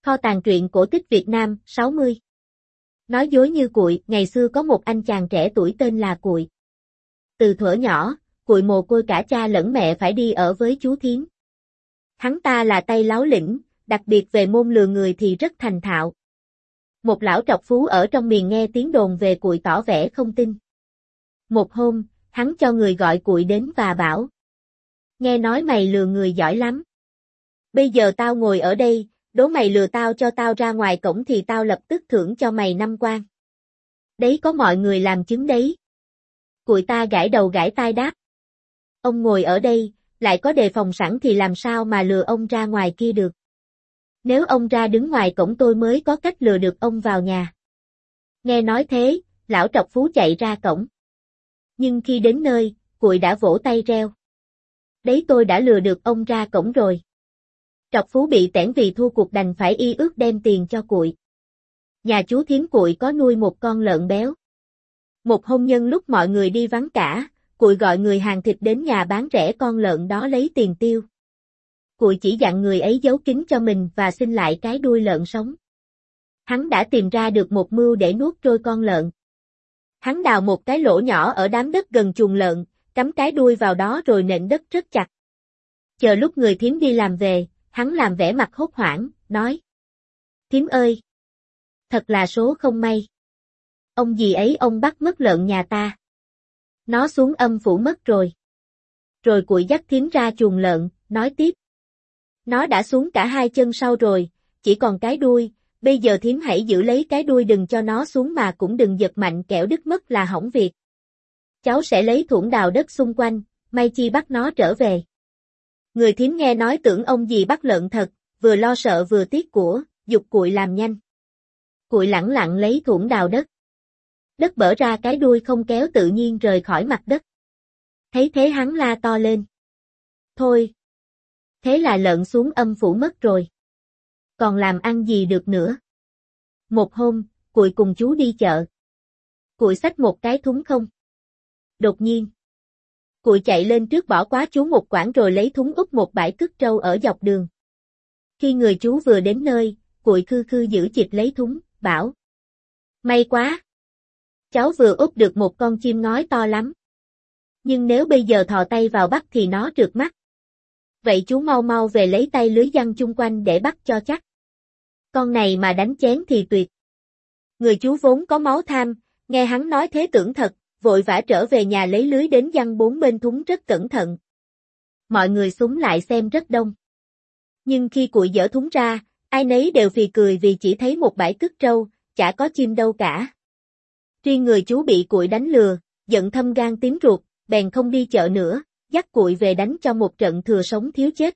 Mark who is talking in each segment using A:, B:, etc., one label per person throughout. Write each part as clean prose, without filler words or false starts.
A: Kho tàng truyện cổ tích Việt Nam, 60. Nói dối như Cuội, ngày xưa có một anh chàng trẻ tuổi tên là Cuội. Từ thuở nhỏ, Cuội mồ côi cả cha lẫn mẹ phải đi ở với chú Thiến. Hắn ta là tay láo lĩnh, đặc biệt về môn lừa người thì rất thành thạo. Một lão trọc phú ở trong miền nghe tiếng đồn về Cuội tỏ vẻ không tin. Một hôm, hắn cho người gọi Cuội đến và bảo: "Nghe nói mày lừa người giỏi lắm. Bây giờ tao ngồi ở đây, đố mày lừa tao cho tao ra ngoài cổng thì tao lập tức thưởng cho mày 5 quan. Đấy có mọi người làm chứng đấy." Cuội ta gãi đầu gãi tai đáp: "Ông ngồi ở đây, lại có đề phòng sẵn thì làm sao mà lừa ông ra ngoài kia được. Nếu ông ra đứng ngoài cổng tôi mới có cách lừa được ông vào nhà." Nghe nói thế, lão trọc phú chạy ra cổng. Nhưng khi đến nơi, Cuội đã vỗ tay reo: "Đấy tôi đã lừa được ông ra cổng rồi." Trọc phú bị tẻn vì thua cuộc đành phải y ước đem tiền cho Cuội. Nhà chú Thiến Cuội có nuôi một con lợn béo. Một hôm nhân lúc mọi người đi vắng cả, Cuội gọi người hàng thịt đến nhà bán rẻ con lợn đó lấy tiền tiêu. Cuội chỉ dặn người ấy giấu kín cho mình và xin lại cái đuôi lợn sống. Hắn đã tìm ra được một mưu để nuốt trôi con lợn. Hắn đào một cái lỗ nhỏ ở đám đất gần chuồng lợn, cắm cái đuôi vào đó rồi nện đất rất chặt. Chờ lúc người thím đi làm về, hắn làm vẻ mặt hốt hoảng, nói: "Thím ơi! Thật là số không may. Ông dì ấy ông bắt mất lợn nhà ta. Nó xuống âm phủ mất rồi." Rồi Cuội dắt thím ra chuồng lợn, nói tiếp: "Nó đã xuống cả 2 chân sau rồi, chỉ còn cái đuôi, bây giờ thím hãy giữ lấy cái đuôi đừng cho nó xuống mà cũng đừng giật mạnh kẻo đứt mất là hỏng việc. Cháu sẽ lấy thuổng đào đất xung quanh, may chi bắt nó trở về." Người thím nghe nói tưởng ông dì bắt lợn thật, vừa lo sợ vừa tiếc của, giục Cuội làm nhanh. Cuội lẳng lặng lấy thuổng đào đất. Đất bở ra cái đuôi không kéo tự nhiên rời khỏi mặt đất. Thấy thế hắn la to lên: "Thôi! Thế là lợn xuống âm phủ mất rồi. Còn làm ăn gì được nữa." Một hôm, Cuội cùng chú đi chợ. Cuội xách một cái thúng không. Đột nhiên, Cuội chạy lên trước bỏ quá chú một quãng rồi lấy thúng úp một bãi cứt trâu ở dọc đường. Khi người chú vừa đến nơi, Cuội khư khư giữ chịp lấy thúng, bảo: "May quá! Cháu vừa úp được một con chim ngói to lắm. Nhưng nếu bây giờ thò tay vào bắt thì nó trượt mắt. Vậy chú mau mau về lấy tay lưới giăng chung quanh để bắt cho chắc. Con này mà đánh chén thì tuyệt." Người chú vốn có máu tham, nghe hắn nói thế tưởng thật, vội vã trở về nhà lấy lưới đến giăng 4 bên thúng rất cẩn thận. Mọi người xúm lại xem rất đông. Nhưng khi Cuội dở thúng ra, ai nấy đều phì cười vì chỉ thấy một bãi cứt trâu, chả có chim đâu cả. Riêng người chú bị Cuội đánh lừa, giận thâm gan tím ruột, bèn không đi chợ nữa, dắt Cuội về đánh cho một trận thừa sống thiếu chết.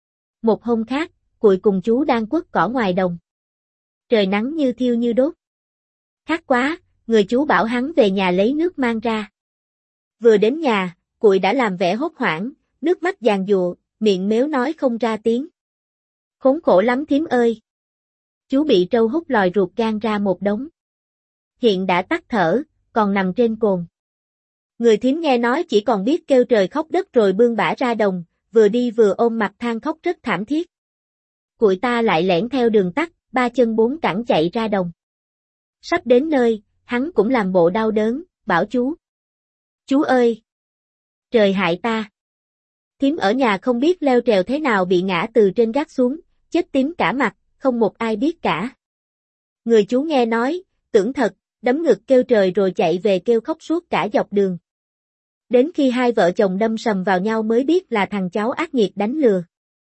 A: Một hôm khác, Cuội cùng chú đang quất cỏ ngoài đồng. Trời nắng như thiêu như đốt. Khát quá, người chú bảo hắn về nhà lấy nước mang ra. Vừa đến nhà, Cuội đã làm vẻ hốt hoảng, nước mắt giàn giụa, miệng mếu nói không ra tiếng. "Khốn khổ lắm thím ơi! Chú bị trâu hút lòi ruột gan ra một đống. Hiện đã tắt thở, còn nằm trên cồn." Người thím nghe nói chỉ còn biết kêu trời khóc đất rồi bươn bả ra đồng, vừa đi vừa ôm mặt than khóc rất thảm thiết. Cuội ta lại lẻn theo đường tắt, 3 chân 4 cẳng chạy ra đồng. Sắp đến nơi, hắn cũng làm bộ đau đớn, bảo chú: "Chú ơi! Trời hại ta! Thím ở nhà không biết leo trèo thế nào bị ngã từ trên gác xuống, chết tím cả mặt, không một ai biết cả." Người chú nghe nói, tưởng thật, đấm ngực kêu trời rồi chạy về kêu khóc suốt cả dọc đường. Đến khi hai vợ chồng đâm sầm vào nhau mới biết là thằng cháu ác nghiệt đánh lừa.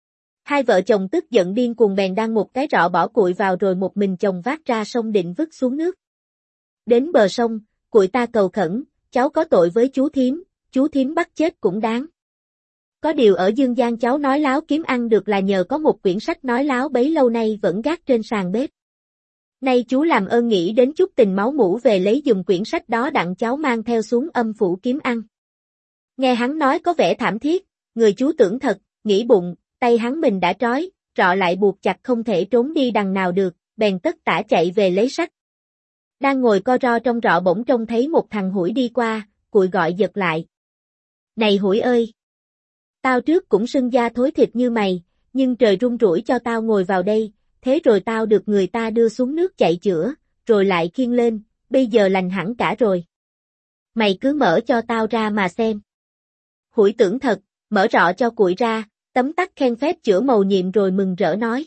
A: Hai vợ chồng tức giận điên cuồng bèn đăng một cái rọ bỏ Cuội vào rồi một mình chồng vác ra sông định vứt xuống nước. Đến bờ sông, Cuội ta cầu khẩn: "Cháu có tội với chú thím bắt chết cũng đáng. Có điều ở dương gian cháu nói láo kiếm ăn được là nhờ có một quyển sách nói láo bấy lâu nay vẫn gác trên sàn bếp. Nay chú làm ơn nghĩ đến chút tình máu mủ về lấy giùm quyển sách đó đặng cháu mang theo xuống âm phủ kiếm ăn." Nghe hắn nói có vẻ thảm thiết, người chú tưởng thật, nghĩ bụng, tay hắn mình đã trói, rọ lại buộc chặt không thể trốn đi đằng nào được, bèn tất tả chạy về lấy sách. Đang ngồi co ro trong rọ bỗng trông thấy một thằng hủi đi qua, Cuội gọi giật lại: "Này hủi ơi! Tao trước cũng sưng da thối thịt như mày, nhưng trời run rủi cho tao ngồi vào đây, thế rồi tao được người ta đưa xuống nước chạy chữa, rồi lại khiêng lên, bây giờ lành hẳn cả rồi. Mày cứ mở cho tao ra mà xem. Hủi tưởng thật, mở rọ cho Cuội ra, tấm tắc khen phép chữa mầu nhiệm rồi mừng rỡ nói.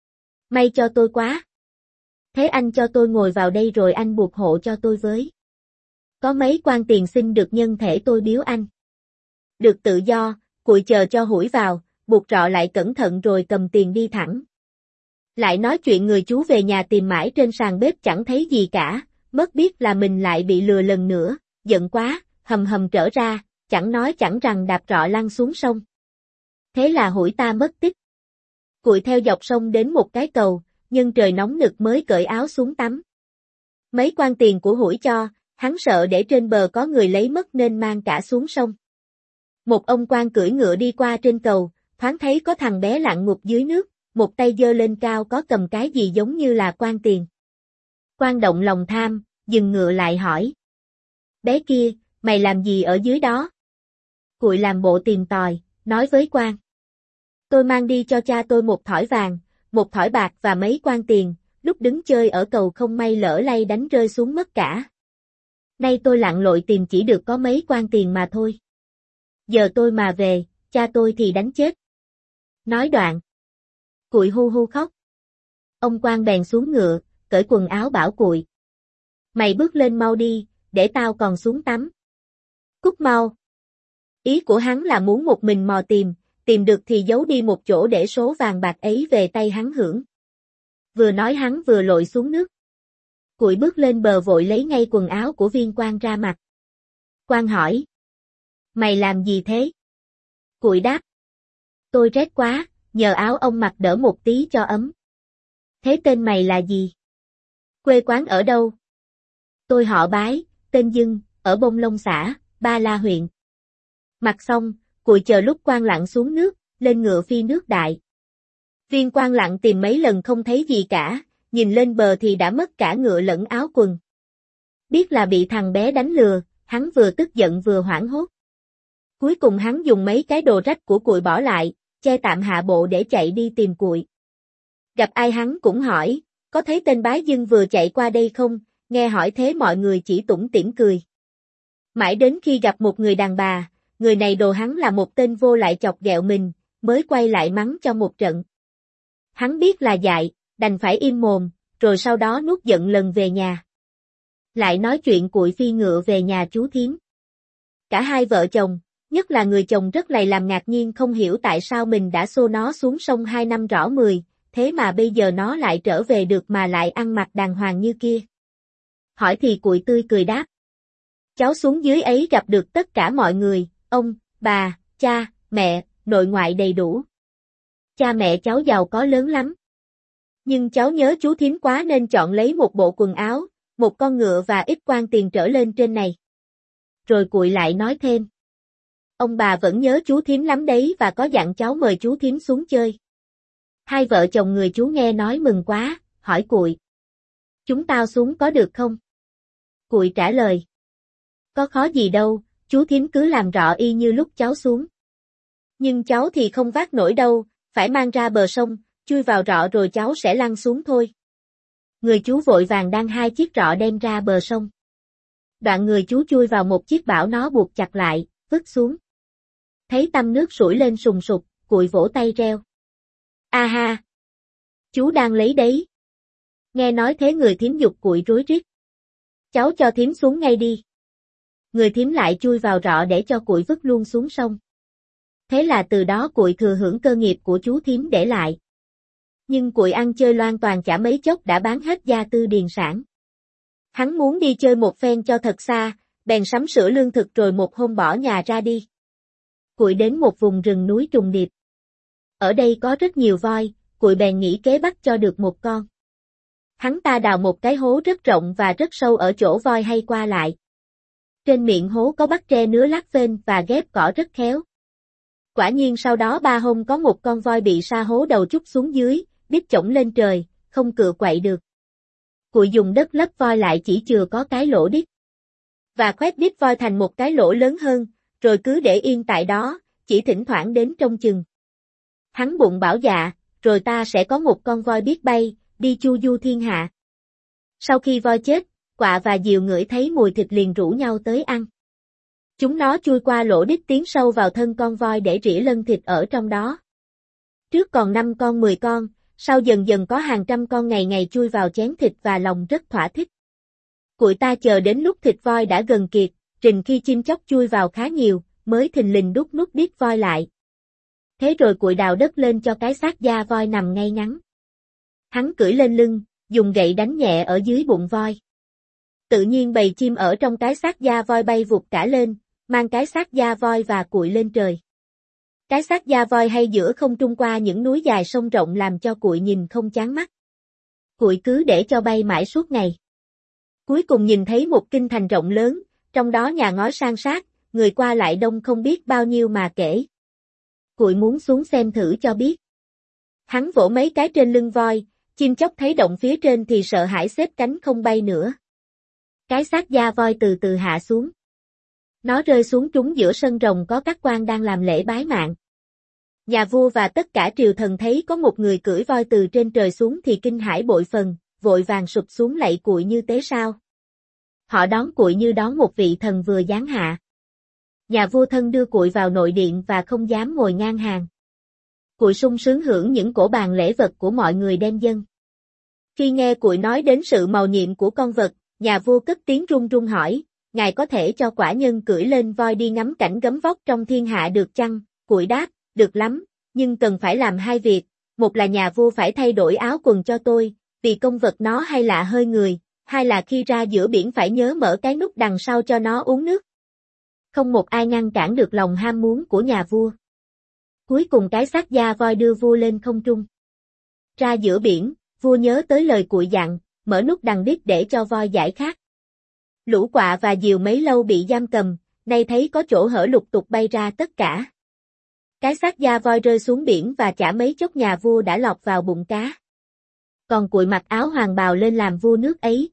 A: May cho tôi quá. Thế anh cho tôi ngồi vào đây rồi anh buộc hộ cho tôi với. Có mấy quan tiền xin được nhân thể tôi biếu anh. Được tự do, Cuội chờ cho Hủi vào, buộc rọ lại cẩn thận rồi cầm tiền đi thẳng. Lại nói chuyện người chú về nhà tìm mãi trên sàn bếp chẳng thấy gì cả, mất biết là mình lại bị lừa lần nữa, giận quá, hầm hầm trở ra, chẳng nói chẳng rằng đạp rọ lăn xuống sông. Thế là Hủi ta mất tích. Cuội theo dọc sông đến một cái cầu, nhưng trời nóng nực mới cởi áo xuống tắm. Mấy quan tiền của Hủi cho, hắn sợ để trên bờ có người lấy mất nên mang cả xuống sông. Một ông quan cưỡi ngựa đi qua trên cầu, thoáng thấy có thằng bé lặn ngụp dưới nước, một tay giơ lên cao có cầm cái gì giống như là quan tiền. Quan động lòng tham, dừng ngựa lại hỏi. Bé kia, mày làm gì ở dưới đó? Cuội làm bộ tìm tòi, nói với quan. Tôi mang đi cho cha tôi một thỏi vàng, một thỏi bạc và mấy quan tiền, lúc đứng chơi ở cầu không may lỡ lay đánh rơi xuống mất cả. Nay tôi lặn lội tìm chỉ được có mấy quan tiền mà thôi. Giờ tôi mà về, cha tôi thì đánh chết. Nói đoạn. Cuội hu hu khóc. Ông quan bèn xuống ngựa, cởi quần áo bảo Cuội. Mày bước lên mau đi, để tao còn xuống tắm. Cút mau. Ý của hắn là muốn một mình mò tìm được thì giấu đi một chỗ để số vàng bạc ấy về tay hắn hưởng. Vừa nói hắn vừa lội xuống nước. Cuội bước lên bờ vội lấy ngay quần áo của viên quan ra mặc. Quan hỏi. Mày làm gì thế? Cuội đáp. Tôi rét quá, nhờ áo ông mặc đỡ một tí cho ấm. Thế tên mày là gì? Quê quán ở đâu? Tôi họ Bái, tên Dưng, ở Bông Long xã, Ba La huyện. Mặc xong, Cuội chờ lúc quan lặn xuống nước, lên ngựa phi nước đại. Viên quan lặn tìm mấy lần không thấy gì cả, nhìn lên bờ thì đã mất cả ngựa lẫn áo quần. Biết là bị thằng bé đánh lừa, hắn vừa tức giận vừa hoảng hốt. Cuối cùng hắn dùng mấy cái đồ rách của Cuội bỏ lại, che tạm hạ bộ để chạy đi tìm Cuội. Gặp ai hắn cũng hỏi, có thấy tên Bái Dưng vừa chạy qua đây không, nghe hỏi thế mọi người chỉ tủm tỉm cười. Mãi đến khi gặp một người đàn bà, người này đồ hắn là một tên vô lại chọc ghẹo mình, mới quay lại mắng cho một trận. Hắn biết là dại, đành phải im mồm, rồi sau đó nuốt giận lần về nhà. Lại nói chuyện Cuội phi ngựa về nhà chú thím. Cả hai vợ chồng, nhất là người chồng rất lầy làm ngạc nhiên không hiểu tại sao mình đã xô nó xuống sông 2 năm rõ 10, thế mà bây giờ nó lại trở về được mà lại ăn mặc đàng hoàng như kia. Hỏi thì Cuội tươi cười đáp. Cháu xuống dưới ấy gặp được tất cả mọi người, ông, bà, cha, mẹ, nội ngoại đầy đủ. Cha mẹ cháu giàu có lớn lắm. Nhưng cháu nhớ chú thím quá nên chọn lấy một bộ quần áo, một con ngựa và ít quan tiền trở lên trên này. Rồi Cuội lại nói thêm. Ông bà vẫn nhớ chú thím lắm đấy và có dặn cháu mời chú thím xuống chơi. Hai vợ chồng người chú nghe nói mừng quá, hỏi Cuội. Chúng tao xuống có được không? Cuội trả lời. Có khó gì đâu, chú thím cứ làm rọ y như lúc cháu xuống. Nhưng cháu thì không vác nổi đâu, phải mang ra bờ sông, chui vào rọ rồi cháu sẽ lăn xuống thôi. Người chú vội vàng đăng 2 chiếc rọ đem ra bờ sông. Đoạn người chú chui vào một chiếc bảo nó buộc chặt lại, vứt xuống. Thấy tăm nước sủi lên sùng sục, Cuội vỗ tay reo. A ha! Chú đang lấy đấy. Nghe nói thế người thím giục Cuội rối rít. Cháu cho thím xuống ngay đi. Người thím lại chui vào rọ để cho Cuội vứt luôn xuống sông. Thế là từ đó Cuội thừa hưởng cơ nghiệp của chú thím để lại. Nhưng Cuội ăn chơi loan toàn chả mấy chốc đã bán hết gia tư điền sản. Hắn muốn đi chơi một phen cho thật xa, bèn sắm sửa lương thực rồi một hôm bỏ nhà ra đi. Cuội đến một vùng rừng núi trùng điệp. Ở đây có rất nhiều voi, Cuội bèn nghĩ kế bắt cho được một con. Hắn ta đào một cái hố rất rộng và rất sâu ở chỗ voi hay qua lại. Trên miệng hố có bắt tre nứa lát vên và ghép cỏ rất khéo. Quả nhiên sau đó 3 hôm có một con voi bị sa hố đầu trút xuống dưới, đít chổng lên trời, không cựa quậy được. Cuội dùng đất lấp voi lại chỉ chừa có cái lỗ đít. Và khoét đít voi thành một cái lỗ lớn hơn, rồi cứ để yên tại đó, chỉ thỉnh thoảng đến trông chừng. Hắn bụng bảo dạ, rồi ta sẽ có một con voi biết bay, đi chu du thiên hạ. Sau khi voi chết, quạ và diều ngửi thấy mùi thịt liền rủ nhau tới ăn. Chúng nó chui qua lỗ đít tiến sâu vào thân con voi để rỉa lân thịt ở trong đó. Trước còn 5 con 10 con, sau dần dần có hàng trăm con ngày ngày chui vào chén thịt và lòng rất thỏa thích. Cụi ta chờ đến lúc thịt voi đã gần kiệt, rình khi chim chóc chui vào khá nhiều, mới thình lình đút nút điếc voi lại. Thế rồi cụi đào đất lên cho cái xác da voi nằm ngay ngắn. Hắn cưỡi lên lưng, dùng gậy đánh nhẹ ở dưới bụng voi. Tự nhiên bầy chim ở trong cái xác da voi bay vụt cả lên, mang cái xác da voi và cụi lên trời. Cái xác da voi hay giữa không trung qua những núi dài sông rộng làm cho cụi nhìn không chán mắt. Cụi cứ để cho bay mãi suốt ngày. Cuối cùng nhìn thấy một kinh thành rộng lớn, trong đó nhà ngói san sát, người qua lại đông không biết bao nhiêu mà kể. Cụi muốn xuống xem thử cho biết. Hắn vỗ mấy cái trên lưng voi, chim chóc thấy động phía trên thì sợ hãi xếp cánh không bay nữa. Cái xác da voi từ từ hạ xuống. Nó rơi xuống trúng giữa sân rồng có các quan đang làm lễ bái mạng. Nhà vua và tất cả triều thần thấy có một người cưỡi voi từ trên trời xuống thì kinh hãi bội phần, vội vàng sụp xuống lạy cụi như tế sao. Họ đón cụi như đón một vị thần vừa giáng hạ. Nhà vua thân đưa cụi vào nội điện và không dám ngồi ngang hàng. Cụi sung sướng hưởng những cỗ bàn lễ vật của mọi người đem dâng. Khi nghe cụi nói đến sự mầu nhiệm của con vật, nhà vua cất tiếng run run hỏi, ngài có thể cho quả nhân cưỡi lên voi đi ngắm cảnh gấm vóc trong thiên hạ được chăng? Cụi đáp, được lắm, nhưng cần phải làm 2 việc, một là nhà vua phải thay đổi áo quần cho tôi, vì công vật nó hay lạ hơi người, hai là khi ra giữa biển phải nhớ mở cái nút đằng sau cho nó uống nước. Không một ai ngăn cản được lòng ham muốn của nhà vua. Cuối cùng cái xác da voi đưa vua lên không trung. Ra giữa biển, vua nhớ tới lời cụi dặn, mở nút đằng đít để cho voi giải khát. Lũ quạ và diều mấy lâu bị giam cầm, nay thấy có chỗ hở lục tục bay ra tất cả. Cái xác da voi rơi xuống biển và chả mấy chốc nhà vua đã lọt vào bụng cá. Còn cụi mặc áo hoàng bào lên làm vua nước ấy.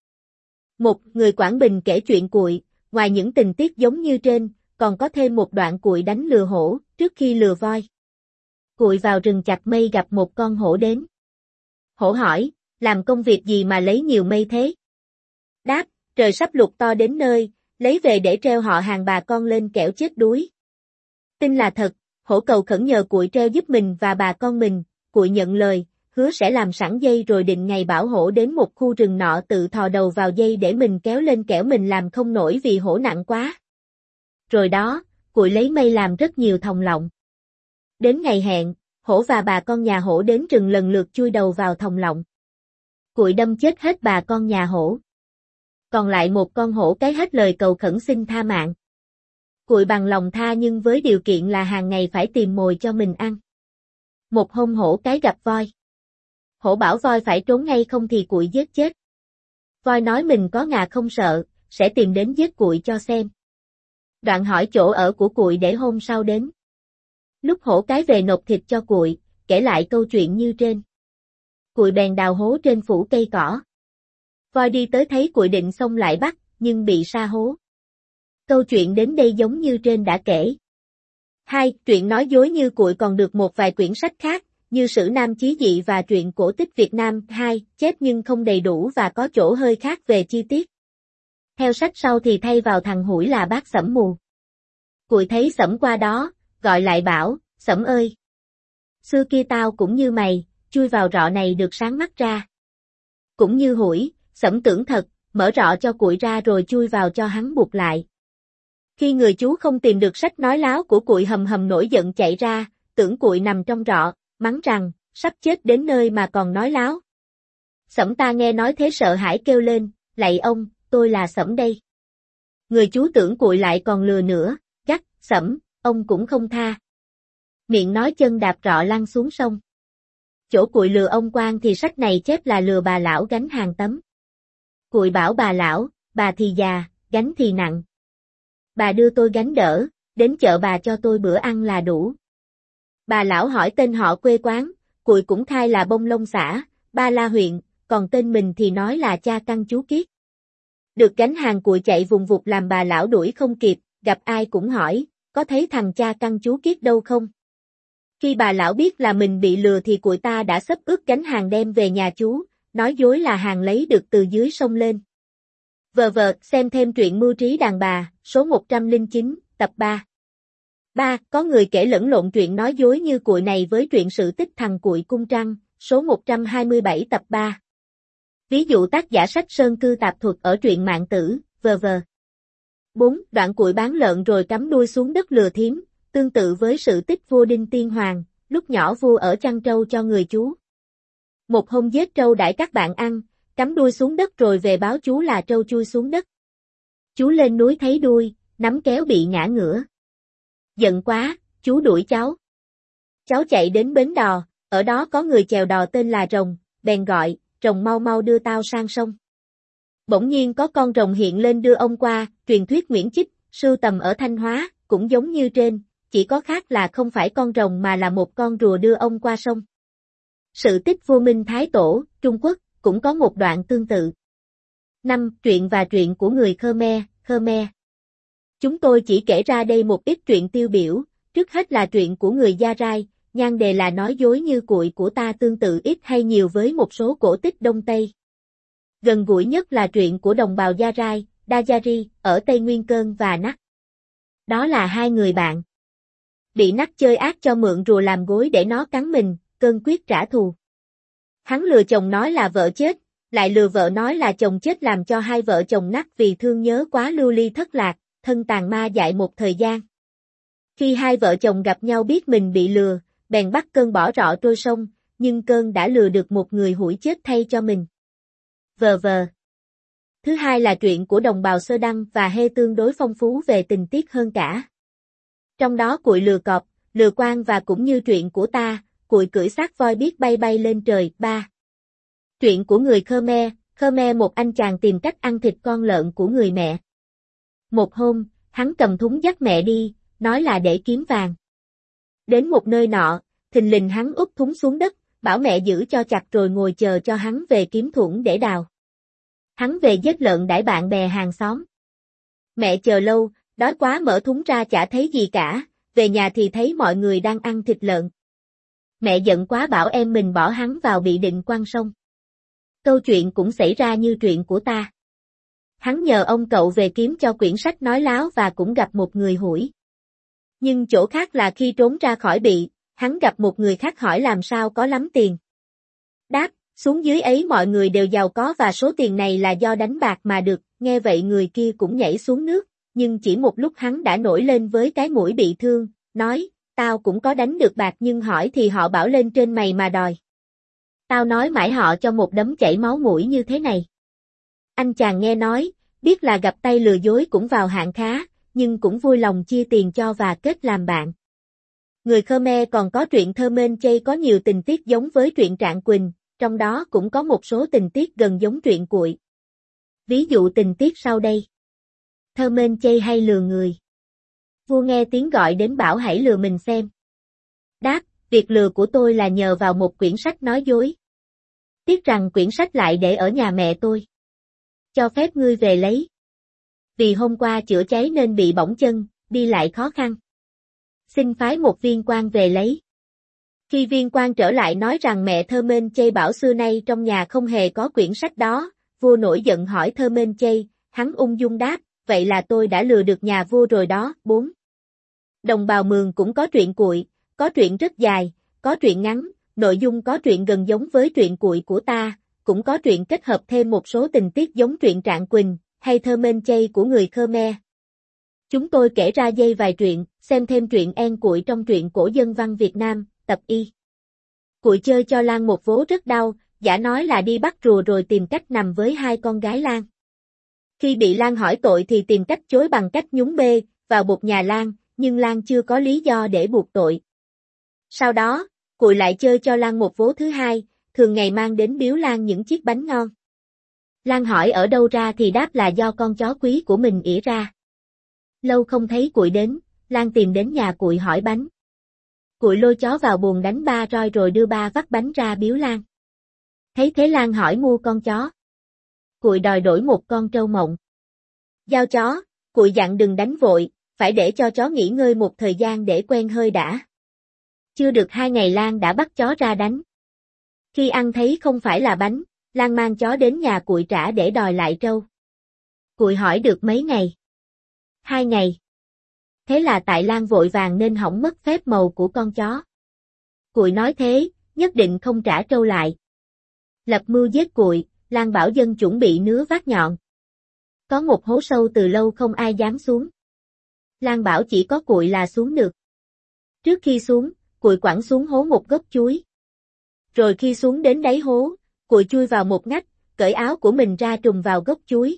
A: Một người Quảng Bình kể chuyện cụi, ngoài những tình tiết giống như trên, còn có thêm một đoạn cụi đánh lừa hổ, trước khi lừa voi. Cụi vào rừng chặt mây gặp một con hổ đến. Hổ hỏi, làm công việc gì mà lấy nhiều mây thế? Đáp, trời sắp lụt to đến nơi, lấy về để treo họ hàng bà con lên kẻo chết đuối. Tin là thật, hổ cầu khẩn nhờ cụi treo giúp mình và bà con mình, cụi nhận lời, hứa sẽ làm sẵn dây rồi định ngày bảo hổ đến một khu rừng nọ tự thò đầu vào dây để mình kéo lên kẻo mình làm không nổi vì hổ nặng quá. Rồi đó, cụi lấy mây làm rất nhiều thòng lọng. Đến ngày hẹn, hổ và bà con nhà hổ đến rừng lần lượt chui đầu vào thòng lọng. Cụi đâm chết hết bà con nhà hổ. Còn lại một con hổ cái hết lời cầu khẩn xin tha mạng. Cụi bằng lòng tha nhưng với điều kiện là hàng ngày phải tìm mồi cho mình ăn. Một hôm hổ cái gặp voi. Hổ bảo voi phải trốn ngay không thì cụi giết chết. Voi nói mình có ngà không sợ, sẽ tìm đến giết cụi cho xem. Đoạn hỏi chỗ ở của cụi để hôm sau đến. Lúc hổ cái về nộp thịt cho cụi, kể lại câu chuyện như trên. Cụi bèn đào hố trên phủ cây cỏ. Voi đi tới thấy cụi định xông lại bắt, nhưng bị sa hố. Câu chuyện đến đây giống như trên đã kể. 2. Truyện nói dối như cụi còn được một vài quyển sách khác, như Sử Nam Chí Dị và Truyện Cổ Tích Việt Nam. 2. Chép nhưng không đầy đủ và có chỗ hơi khác về chi tiết. Theo sách sau thì thay vào thằng hủi là bác Sẩm mù. Cụi thấy Sẩm qua đó, gọi lại bảo, Sẩm ơi! Xưa kia tao cũng như mày, chui vào rọ này được sáng mắt ra. Cũng như hủi, Sẩm tưởng thật, mở rọ cho cụi ra rồi chui vào cho hắn buộc lại. Khi người chú không tìm được sách nói láo của cụi hầm hầm nổi giận chạy ra, tưởng cụi nằm trong rọ, mắng rằng, sắp chết đến nơi mà còn nói láo. Sẩm ta nghe nói thế sợ hãi kêu lên, lạy ông, tôi là Sẩm đây. Người chú tưởng cụi lại còn lừa nữa, gắt, Sẩm, ông cũng không tha. Miệng nói chân đạp rọ lăn xuống sông. Chỗ cụi lừa ông quan thì sách này chép là lừa bà lão gánh hàng tấm. Cụi bảo bà lão, bà thì già, gánh thì nặng. Bà đưa tôi gánh đỡ, đến chợ bà cho tôi bữa ăn là đủ. Bà lão hỏi tên họ quê quán, cụi cũng khai là Bông Lông xã, Ba La huyện, còn tên mình thì nói là Cha Căn Chú Kiết. Được gánh hàng cụi chạy vùng vụt làm bà lão đuổi không kịp, gặp ai cũng hỏi, có thấy thằng Cha Căn Chú Kiết đâu không? Khi bà lão biết là mình bị lừa thì cụi ta đã xấp ướt gánh hàng đem về nhà chú, nói dối là hàng lấy được từ dưới sông lên. Xem thêm truyện Mưu trí đàn bà, số 109, tập 3. 3. Có người kể lẫn lộn truyện nói dối như cụi này với truyện sự tích thằng cụi cung trăng, số 127 tập 3. Ví dụ tác giả sách Sơn Cư Tạp Thuật ở truyện Mạng Tử, 4. Đoạn cụi bán lợn rồi cắm đuôi xuống đất lừa thím, tương tự với sự tích vua Đinh Tiên Hoàng, lúc nhỏ vua ở chăn trâu cho người chú. Một hôm giết trâu đãi các bạn ăn, cắm đuôi xuống đất rồi về báo chú là trâu chui xuống đất. Chú lên núi thấy đuôi, nắm kéo bị ngã ngửa. Giận quá, chú đuổi cháu. Cháu chạy đến bến đò, ở đó có người chèo đò tên là Rồng, bèn gọi, Rồng mau mau đưa tao sang sông. Bỗng nhiên có con rồng hiện lên đưa ông qua, truyền thuyết Nguyễn Chích, sưu tầm ở Thanh Hóa, cũng giống như trên, chỉ có khác là không phải con rồng mà là một con rùa đưa ông qua sông. Sự tích vua Minh Thái Tổ, Trung Quốc, cũng có một đoạn tương tự. 5. Truyện và truyện của người Khmer. Chúng tôi chỉ kể ra đây một ít truyện tiêu biểu, trước hết là truyện của người Gia Rai, nhan đề là nói dối như cụi của ta tương tự ít hay nhiều với một số cổ tích Đông Tây. Gần gũi nhất là truyện của đồng bào Gia Rai, Dajari, ở Tây Nguyên Cơn và Nắc. Đó là hai người bạn. Bị Nắc chơi ác cho mượn rùa làm gối để nó cắn mình, Cơn quyết trả thù. Hắn lừa chồng nói là vợ chết, lại lừa vợ nói là chồng chết làm cho hai vợ chồng Nắc vì thương nhớ quá lưu ly thất lạc, thân tàn ma dại một thời gian. Khi hai vợ chồng gặp nhau biết mình bị lừa, bèn bắt Cơn bỏ rọ trôi sông, nhưng Cơn đã lừa được một người hủi chết thay cho mình. Thứ hai là truyện của đồng bào Sơ Đăng và Hê tương đối phong phú về tình tiết hơn cả. Trong đó cụi lừa cọp, lừa quan và cũng như truyện của ta, cụi cưỡi xác voi biết bay bay lên trời. 3. Truyện của người Khmer, một anh chàng tìm cách ăn thịt con lợn của người mẹ. Một hôm, hắn cầm thúng dắt mẹ đi, nói là để kiếm vàng. Đến một nơi nọ, thình lình hắn úp thúng xuống đất, bảo mẹ giữ cho chặt rồi ngồi chờ cho hắn về kiếm thuẫn để đào. Hắn về giết lợn đãi bạn bè hàng xóm. Mẹ chờ lâu, đói quá mở thúng ra chả thấy gì cả, về nhà thì thấy mọi người đang ăn thịt lợn. Mẹ giận quá bảo em mình bỏ hắn vào bị định quăng sông. Câu chuyện cũng xảy ra như chuyện của ta. Hắn nhờ ông cậu về kiếm cho quyển sách nói láo và cũng gặp một người hủi. Nhưng chỗ khác là khi trốn ra khỏi bị, hắn gặp một người khác hỏi làm sao có lắm tiền. Đáp, xuống dưới ấy mọi người đều giàu có và số tiền này là do đánh bạc mà được, nghe vậy người kia cũng nhảy xuống nước, nhưng chỉ một lúc hắn đã nổi lên với cái mũi bị thương, nói, tao cũng có đánh được bạc nhưng hỏi thì họ bảo lên trên mày mà đòi. Tao nói mãi họ cho một đấm chảy máu mũi như thế này. Anh chàng nghe nói, biết là gặp tay lừa dối cũng vào hạng khá, nhưng cũng vui lòng chia tiền cho và kết làm bạn. Người Khmer còn có truyện Thơ Mên Chay có nhiều tình tiết giống với truyện Trạng Quỳnh, trong đó cũng có một số tình tiết gần giống truyện cụi. Ví dụ tình tiết sau đây. Thơ Mên Chay hay lừa người. Vua nghe tiếng gọi đến bảo hãy lừa mình xem. Đáp, việc lừa của tôi là nhờ vào một quyển sách nói dối. Tiếc rằng quyển sách lại để ở nhà mẹ tôi. Cho phép ngươi về lấy. Vì hôm qua chữa cháy nên bị bỏng chân, đi lại khó khăn. Xin phái một viên quan về lấy. Khi viên quan trở lại nói rằng mẹ Thơ Mên Chay bảo xưa nay trong nhà không hề có quyển sách đó, vua nổi giận hỏi Thơ Mên Chay, hắn ung dung đáp, vậy là tôi đã lừa được nhà vua rồi đó. 4. Đồng bào Mường cũng có truyện cụi, có truyện rất dài, có truyện ngắn, nội dung có truyện gần giống với truyện cụi của ta, cũng có truyện kết hợp thêm một số tình tiết giống truyện Trạng Quỳnh, hay Thơ Mên Chay của người Khmer. Chúng tôi kể ra dây vài truyện, xem thêm truyện En Cụi trong truyện cổ dân văn Việt Nam, tập Y. Cụi chơi cho Lan một vố rất đau, giả nói là đi bắt rùa rồi tìm cách nằm với hai con gái Lan. Khi bị Lan hỏi tội thì tìm cách chối bằng cách nhúng bê vào bột nhà Lan, nhưng Lan chưa có lý do để buộc tội. Sau đó, Cụi lại chơi cho Lan một vố thứ hai, thường ngày mang đến biếu Lan những chiếc bánh ngon. Lan hỏi ở đâu ra thì đáp là do con chó quý của mình ỉa ra. Lâu không thấy Cụi đến, Lan tìm đến nhà Cụi hỏi bánh. Cụi lôi chó vào buồng đánh 3 roi rồi đưa 3 vắt bánh ra biếu Lan. Thấy thế Lan hỏi mua con chó. Cụi đòi đổi một con trâu mộng. Giao chó, Cụi dặn đừng đánh vội, phải để cho chó nghỉ ngơi một thời gian để quen hơi đã. Chưa được 2 ngày Lan đã bắt chó ra đánh. Khi ăn thấy không phải là bánh, Lan mang chó đến nhà Cụi trả để đòi lại trâu. Cụi hỏi được mấy ngày? 2 ngày. Thế là tại Lan vội vàng nên hỏng mất phép màu của con chó. Cụi nói thế, nhất định không trả trâu lại. Lập mưu giết Cụi, Lan bảo dân chuẩn bị nứa vác nhọn. Có một hố sâu từ lâu không ai dám xuống. Lan bảo chỉ có Cụi là xuống được. Trước khi xuống, Cụi quẳng xuống hố một gốc chuối. Rồi khi xuống đến đáy hố, Cụi chui vào một ngách, cởi áo của mình ra trùm vào gốc chuối.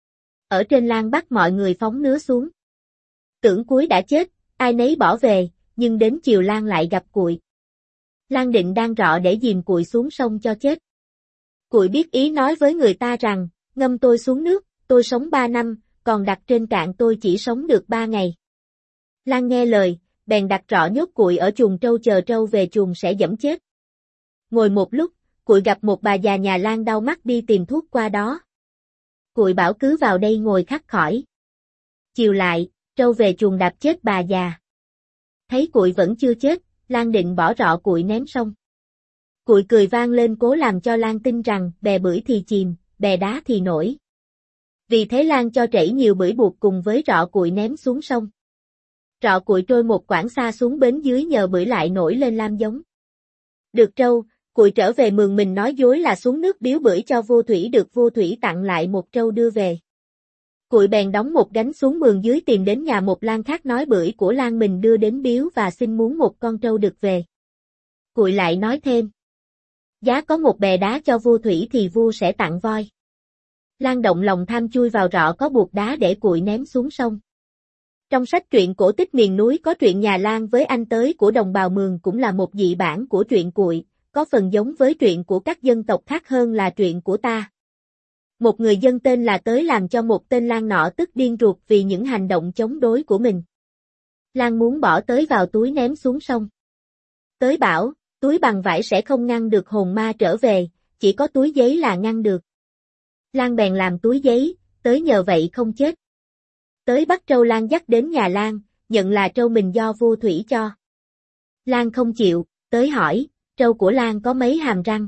A: Ở trên Lan bắt mọi người phóng nứa xuống. Tưởng Cúi đã chết, ai nấy bỏ về, nhưng đến chiều Lan lại gặp Cụi. Lan định đang rọ để dìm Cụi xuống sông cho chết. Cụi biết ý nói với người ta rằng, ngâm tôi xuống nước, tôi sống 3 năm, còn đặt trên cạn tôi chỉ sống được 3 ngày. Lan nghe lời, bèn đặt rọ nhốt Cụi ở chuồng trâu chờ trâu về chuồng sẽ giẫm chết. Ngồi một lúc, Cụi gặp một bà già nhà Lan đau mắt đi tìm thuốc qua đó. Cụi bảo cứ vào đây ngồi khắc khỏi. Chiều lại, trâu về chuồng đạp chết bà già. Thấy Cụi vẫn chưa chết, Lan định bỏ rọ Cụi ném sông. Cụi cười vang lên cố làm cho Lan tin rằng bè bưởi thì chìm, bè đá thì nổi. Vì thế Lan cho trẩy nhiều bưởi buộc cùng với rọ Cụi ném xuống sông. Rọ Cụi trôi một quãng xa xuống bến dưới nhờ bưởi lại nổi lên lam giống. Được trâu, Cụi trở về mường mình nói dối là xuống nước biếu bưởi cho vua thủy, được vua thủy tặng lại một trâu đưa về. Cụi bèn đóng một gánh xuống mường dưới tìm đến nhà một Lan khác nói bưởi của Lan mình đưa đến biếu và xin muốn một con trâu được về. Cụi lại nói thêm. Giá có một bè đá cho vua thủy thì vua sẽ tặng voi. Lan động lòng tham chui vào rọ có buộc đá để Cụi ném xuống sông. Trong sách truyện cổ tích miền núi có truyện nhà Lan với anh tới của đồng bào Mường cũng là một dị bản của truyện Cụi, có phần giống với truyện của các dân tộc khác hơn là truyện của ta. Một người dân tên là Tới làm cho một tên Lan nọ tức điên ruột vì những hành động chống đối của mình. Lan muốn bỏ Tới vào túi ném xuống sông. Tới bảo, túi bằng vải sẽ không ngăn được hồn ma trở về, chỉ có túi giấy là ngăn được. Lan bèn làm túi giấy, Tới nhờ vậy không chết. Tới bắt trâu Lan dắt đến nhà Lan, nhận là trâu mình do vua thủy cho. Lan không chịu, Tới hỏi, trâu của Lan có mấy hàm răng?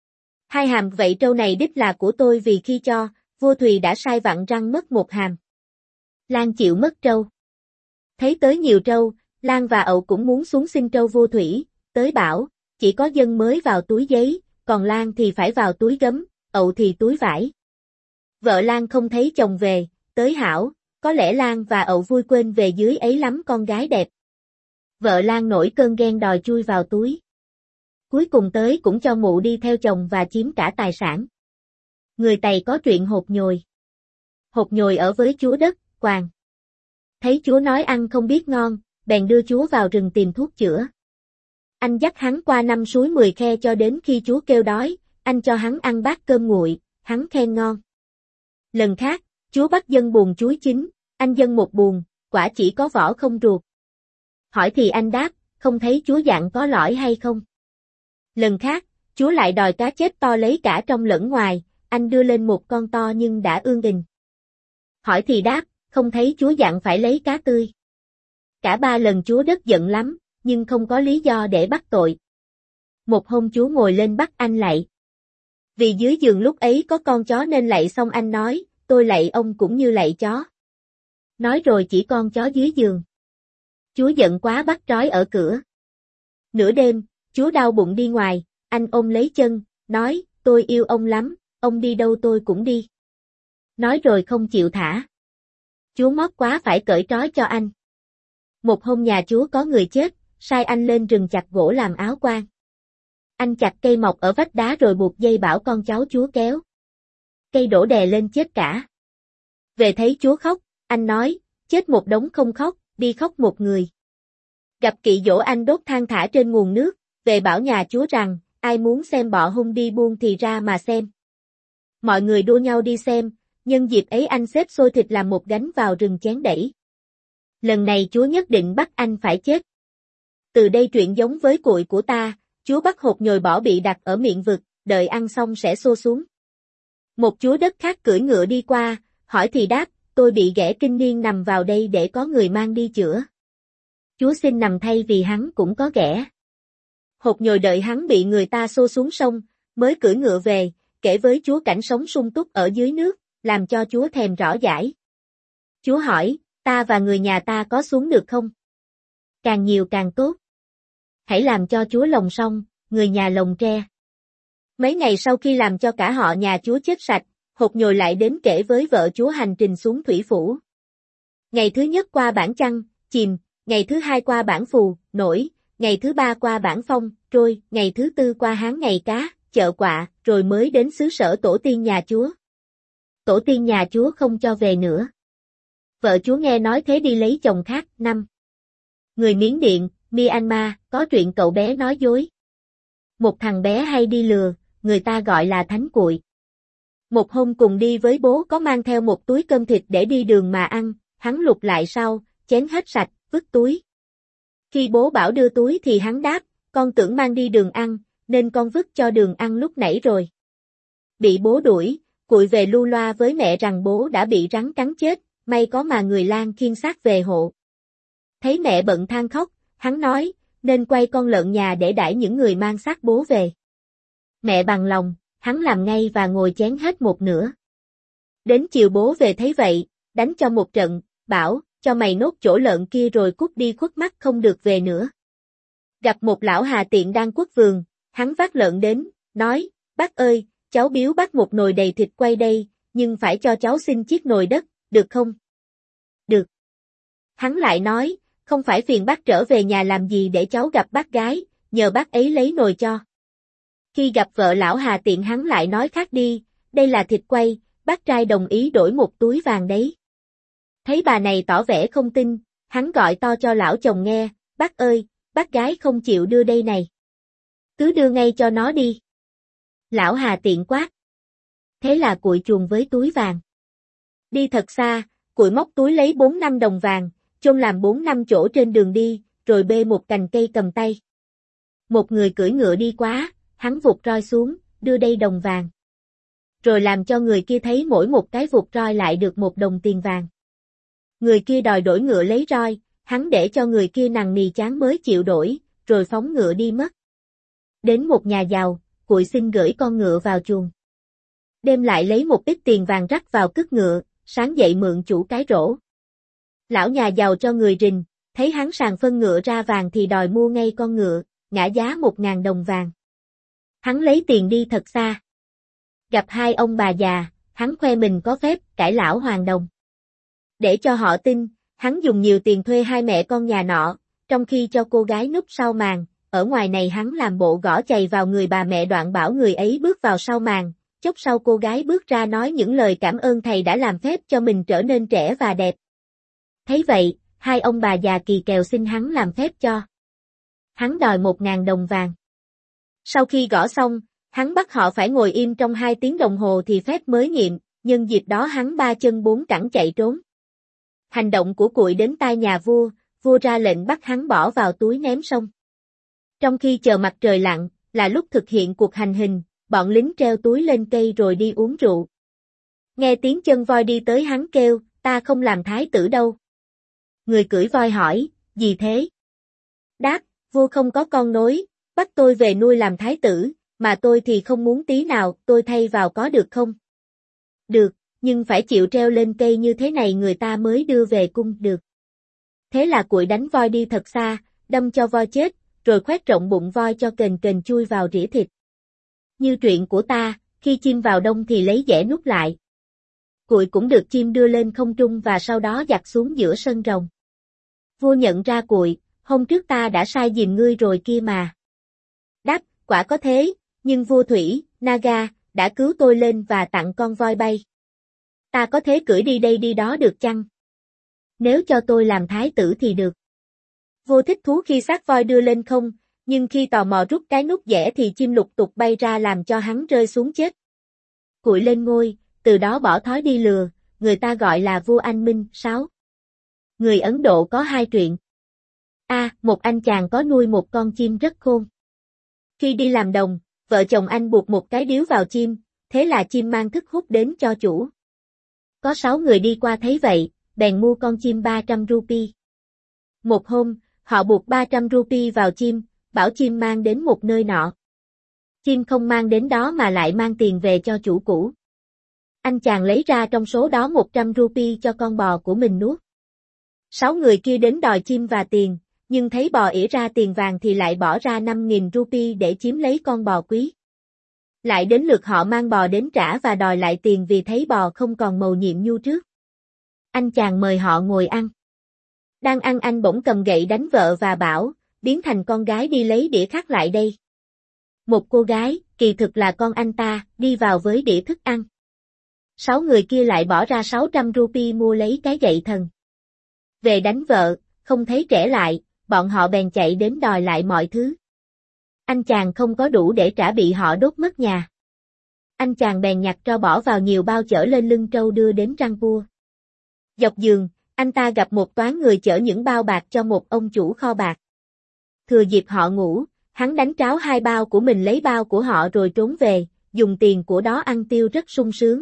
A: 2 hàm, vậy trâu này đích là của tôi vì khi cho, vua Thùy đã sai vặn răng mất 1 hàm. Lan chịu mất trâu. Thấy Tới nhiều trâu, Lan và Ậu cũng muốn xuống xin trâu vua Thủy, Tới bảo, chỉ có dân mới vào túi giấy, còn Lan thì phải vào túi gấm, Ậu thì túi vải. Vợ Lan không thấy chồng về, Tới hảo, có lẽ Lan và Ậu vui quên về dưới ấy lắm con gái đẹp. Vợ Lan nổi cơn ghen đòi chui vào túi. Cuối cùng Tới cũng cho mụ đi theo chồng và chiếm cả tài sản. Người Tày có chuyện hột nhồi. Hột nhồi ở với chúa đất, Quàng. Thấy chúa nói ăn không biết ngon, bèn đưa chúa vào rừng tìm thuốc chữa. Anh dắt hắn qua 5 suối 10 khe cho đến khi chúa kêu đói, anh cho hắn ăn bát cơm nguội, hắn khen ngon. Lần khác, chúa bắt dân buồn chuối chín, anh dâng một buồn, quả chỉ có vỏ không ruột. Hỏi thì anh đáp, không thấy chúa dặn có lõi hay không? Lần khác, chúa lại đòi cá chép to lấy cả trong lẫn ngoài, anh đưa lên một con to nhưng đã ương ình. Hỏi thì đáp, không thấy chúa dặn phải lấy cá tươi. Cả 3 lần chúa đất giận lắm, nhưng không có lý do để bắt tội. Một hôm chúa ngồi lên bắt anh lạy. Vì dưới giường lúc ấy có con chó nên lạy xong anh nói, tôi lạy ông cũng như lạy chó. Nói rồi chỉ con chó dưới giường. Chúa giận quá bắt trói ở cửa. Nửa đêm, chúa đau bụng đi ngoài, anh ôm lấy chân, nói, tôi yêu ông lắm, ông đi đâu tôi cũng đi. Nói rồi không chịu thả. Chúa mót quá phải cởi trói cho anh. Một hôm nhà chúa có người chết, sai anh lên rừng chặt gỗ làm áo quan. Anh chặt cây mọc ở vách đá rồi buộc dây bảo con cháu chúa kéo. Cây đổ đè lên chết cả. Về thấy chúa khóc, anh nói, chết một đống không khóc, đi khóc một người. Gặp kỵ dỗ anh đốt than thả trên nguồn nước, về bảo nhà chúa rằng, ai muốn xem bọ hung đi buông thì ra mà xem. Mọi người đua nhau đi xem, nhân dịp ấy anh xếp xôi thịt làm một gánh vào rừng chén đẩy. Lần này chúa nhất định bắt anh phải chết. Từ đây chuyện giống với cụi của ta, chúa bắt hột nhồi bỏ bị đặt ở miệng vực, đợi ăn xong sẽ xô xuống. Một chúa đất khác cưỡi ngựa đi qua, hỏi thì đáp, tôi bị ghẻ kinh niên nằm vào đây để có người mang đi chữa. Chúa xin nằm thay vì hắn cũng có ghẻ. hột nhồi đợi hắn bị người ta xô xuống sông, mới cưỡi ngựa về, kể với chúa cảnh sống sung túc ở dưới nước, làm cho chúa thèm rõ dãi. Chúa hỏi, ta và người nhà ta có xuống được không? Càng nhiều càng tốt. Hãy làm cho chúa lồng song, người nhà lồng tre. Mấy ngày sau khi làm cho cả họ nhà chúa chết sạch, hột nhồi lại đến kể với vợ chúa hành trình xuống thủy phủ. Ngày thứ nhất qua bản Chăn, chìm, ngày thứ hai qua bản Phù, nổi, ngày thứ ba qua bản Phong, trôi, ngày thứ tư qua Hán ngày cá, chợ quạ, rồi mới đến xứ sở tổ tiên nhà chúa. Tổ tiên nhà chúa không cho về nữa. Vợ chúa nghe nói thế đi lấy chồng khác. 5. Người Miến Điện, Myanmar, có chuyện cậu bé nói dối. Một thằng bé hay đi lừa, người ta gọi là Thánh Cuội. Một hôm cùng đi với bố có mang theo một túi cơm thịt để đi đường mà ăn, hắn lục lại sau, chén hết sạch, vứt túi. Khi bố bảo đưa túi thì hắn đáp, con tưởng mang đi đường ăn, nên con vứt cho đường ăn lúc nãy rồi. Bị bố đuổi, Cuội về lu loa với mẹ rằng bố đã bị rắn cắn chết, may có mà người Lan khiêng xác về hộ. Thấy mẹ bận than khóc, hắn nói, nên quay con lợn nhà để đãi những người mang xác bố về. Mẹ bằng lòng, hắn làm ngay và ngồi chén hết một nửa. Đến chiều bố về thấy vậy, đánh cho một trận, bảo, cho mày nốt chỗ lợn kia rồi cút đi khuất mắt không được về nữa. Gặp một lão Hà Tiện đang quất vườn, hắn vác lợn đến, nói, bác ơi, cháu biếu bác một nồi đầy thịt quay đây, nhưng phải cho cháu xin chiếc nồi đất, được không? Được. Hắn lại nói, không phải phiền bác trở về nhà làm gì để cháu gặp bác gái, nhờ bác ấy lấy nồi cho. Khi gặp vợ lão Hà Tiện hắn lại nói khác đi, đây là thịt quay, bác trai đồng ý đổi một túi vàng đấy. Thấy bà này tỏ vẻ không tin, hắn gọi to cho lão chồng nghe, bác ơi, bác gái không chịu đưa đây này. Cứ đưa ngay cho nó đi. Lão Hà Tiện quát. Thế là Cuội chuồn với túi vàng. Đi thật xa, Cuội móc túi lấy 4-5 đồng vàng, chôn làm 4-5 chỗ trên đường đi, rồi bê một cành cây cầm tay. Một người cưỡi ngựa đi quá, hắn vụt roi xuống, đưa đây đồng vàng. Rồi làm cho người kia thấy mỗi một cái vụt roi lại được 1 đồng tiền vàng. Người kia đòi đổi ngựa lấy roi, hắn để cho người kia nằng nì chán mới chịu đổi, rồi phóng ngựa đi mất. Đến một nhà giàu, Cuội xin gửi con ngựa vào chuồng. Đêm lại lấy một ít tiền vàng rắc vào cất ngựa, sáng dậy mượn chủ cái rổ. Lão nhà giàu cho người rình, thấy hắn sàng phân ngựa ra vàng thì đòi mua ngay con ngựa, ngã giá 1.000 đồng vàng. Hắn lấy tiền đi thật xa. Gặp hai ông bà già, hắn khoe mình có phép cải lão hoàng đồng. Để cho họ tin, hắn dùng nhiều tiền thuê hai mẹ con nhà nọ, trong khi cho cô gái núp sau màn, ở ngoài này hắn làm bộ gõ chày vào người bà mẹ đoạn bảo người ấy bước vào sau màn, chốc sau cô gái bước ra nói những lời cảm ơn thầy đã làm phép cho mình trở nên trẻ và đẹp. Thấy vậy, hai ông bà già kỳ kèo xin hắn làm phép cho. Hắn đòi 1.000 đồng vàng. Sau khi gõ xong, hắn bắt họ phải ngồi im trong 2 tiếng đồng hồ thì phép mới nghiệm, nhân dịp đó hắn 3 chân 4 cẳng chạy trốn. Hành động của Cuội đến tai nhà vua, vua ra lệnh bắt hắn bỏ vào túi ném sông. Trong khi chờ mặt trời lặn, là lúc thực hiện cuộc hành hình, bọn lính treo túi lên cây rồi đi uống rượu. Nghe tiếng chân voi đi tới hắn kêu, ta không làm thái tử đâu. Người cưỡi voi hỏi, gì thế? Đáp, vua không có con nối, bắt tôi về nuôi làm thái tử, mà tôi thì không muốn tí nào, tôi thay vào có được không? Được, nhưng phải chịu treo lên cây như thế này người ta mới đưa về cung được. Thế là Cuội đánh voi đi thật xa, đâm cho voi chết, rồi khoét rộng bụng voi cho kềnh kềnh chui vào rỉa thịt. Như truyện của ta, khi chim vào đông thì lấy dẻ nút lại. Cuội cũng được chim đưa lên không trung và sau đó giặt xuống giữa sân rồng. Vua nhận ra Cuội, hôm trước ta đã sai dìm ngươi rồi kia mà. Đáp, quả có thế, nhưng vua Thủy, Naga, đã cứu tôi lên và tặng con voi bay. Ta có thế cưỡi đi đây đi đó được chăng? Nếu cho tôi làm thái tử thì được. Vua thích thú khi xác voi đưa lên không, nhưng khi tò mò rút cái nút dẻ thì chim lục tục bay ra làm cho hắn rơi xuống chết. Cuội lên ngôi, từ đó bỏ thói đi lừa, người ta gọi là vua anh minh. 6. Người Ấn Độ có 2 truyện. Một anh chàng có nuôi một con chim rất khôn. Khi đi làm đồng, vợ chồng anh buộc một cái điếu vào chim, thế là chim mang thức hút đến cho chủ. Có 6 người đi qua thấy vậy, bèn mua con chim 300 rupee. Một hôm, họ buộc 300 rupee vào chim, bảo chim mang đến một nơi nọ. Chim không mang đến đó mà lại mang tiền về cho chủ cũ. Anh chàng lấy ra trong số đó 100 rupee cho con bò của mình nuốt. 6 người kia đến đòi chim và tiền, nhưng thấy bò ỉa ra tiền vàng thì lại bỏ ra 5.000 rupee để chiếm lấy con bò quý. Lại đến lượt họ mang bò đến trả và đòi lại tiền vì thấy bò không còn màu nhiệm nhu trước. Anh chàng mời họ ngồi ăn. Đang ăn anh bỗng cầm gậy đánh vợ và bảo, biến thành con gái đi lấy đĩa khác lại đây. Một cô gái, kỳ thực là con anh ta, đi vào với đĩa thức ăn. 6 người kia lại bỏ ra 600 rupee mua lấy cái gậy thần. Về đánh vợ, không thấy trẻ lại, bọn họ bèn chạy đến đòi lại mọi thứ. Anh chàng không có đủ để trả bị họ đốt mất nhà. Anh chàng bèn nhặt tro bỏ vào nhiều bao chở lên lưng trâu đưa đến Rangpur. Dọc giường, anh ta gặp một toán người chở những bao bạc cho một ông chủ kho bạc. Thừa dịp họ ngủ, hắn đánh tráo 2 bao của mình lấy bao của họ rồi trốn về, dùng tiền của đó ăn tiêu rất sung sướng.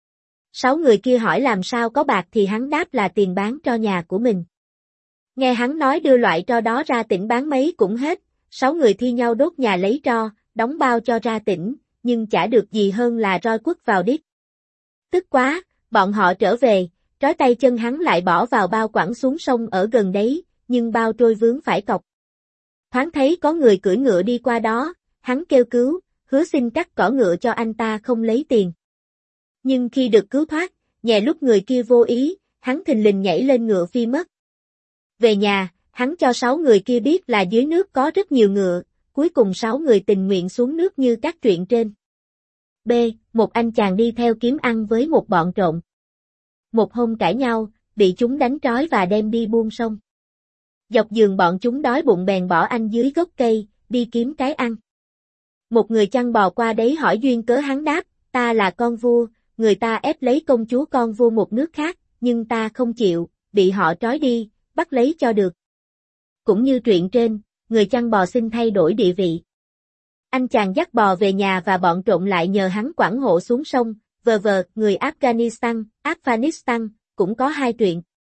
A: 6 người kia hỏi làm sao có bạc thì hắn đáp là tiền bán tro nhà của mình. Nghe hắn nói đưa loại tro đó ra tỉnh bán mấy cũng hết, 6 người thi nhau đốt nhà lấy tro, đóng bao cho ra tỉnh, nhưng chả được gì hơn là roi quất vào đít. Tức quá, bọn họ trở về, trói tay chân hắn lại bỏ vào bao quẳng xuống sông ở gần đấy, nhưng bao trôi vướng phải cọc. Thoáng thấy có người cưỡi ngựa đi qua đó, hắn kêu cứu, hứa xin cắt cỏ ngựa cho anh ta không lấy tiền. Nhưng khi được cứu thoát, nhẹ lúc người kia vô ý, hắn thình lình nhảy lên ngựa phi mất. Về nhà, hắn cho 6 người kia biết là dưới nước có rất nhiều ngựa, cuối cùng 6 người tình nguyện xuống nước như các truyện trên. B. Một anh chàng đi theo kiếm ăn với một bọn trộm. Một hôm cãi nhau, bị chúng đánh trói và đem đi buông sông. Dọc giường bọn chúng đói bụng bèn bỏ anh dưới gốc cây, đi kiếm cái ăn. Một người chăn bò qua đấy hỏi duyên cớ hắn đáp, ta là con vua, người ta ép lấy công chúa con vua một nước khác, nhưng ta không chịu, bị họ trói đi, bắt lấy cho được. Cũng như truyện trên, người chăn bò xin thay đổi địa vị. Anh chàng dắt bò về nhà và bọn trộm lại nhờ hắn quản hộ xuống sông, người Afghanistan, cũng có 2 truyện.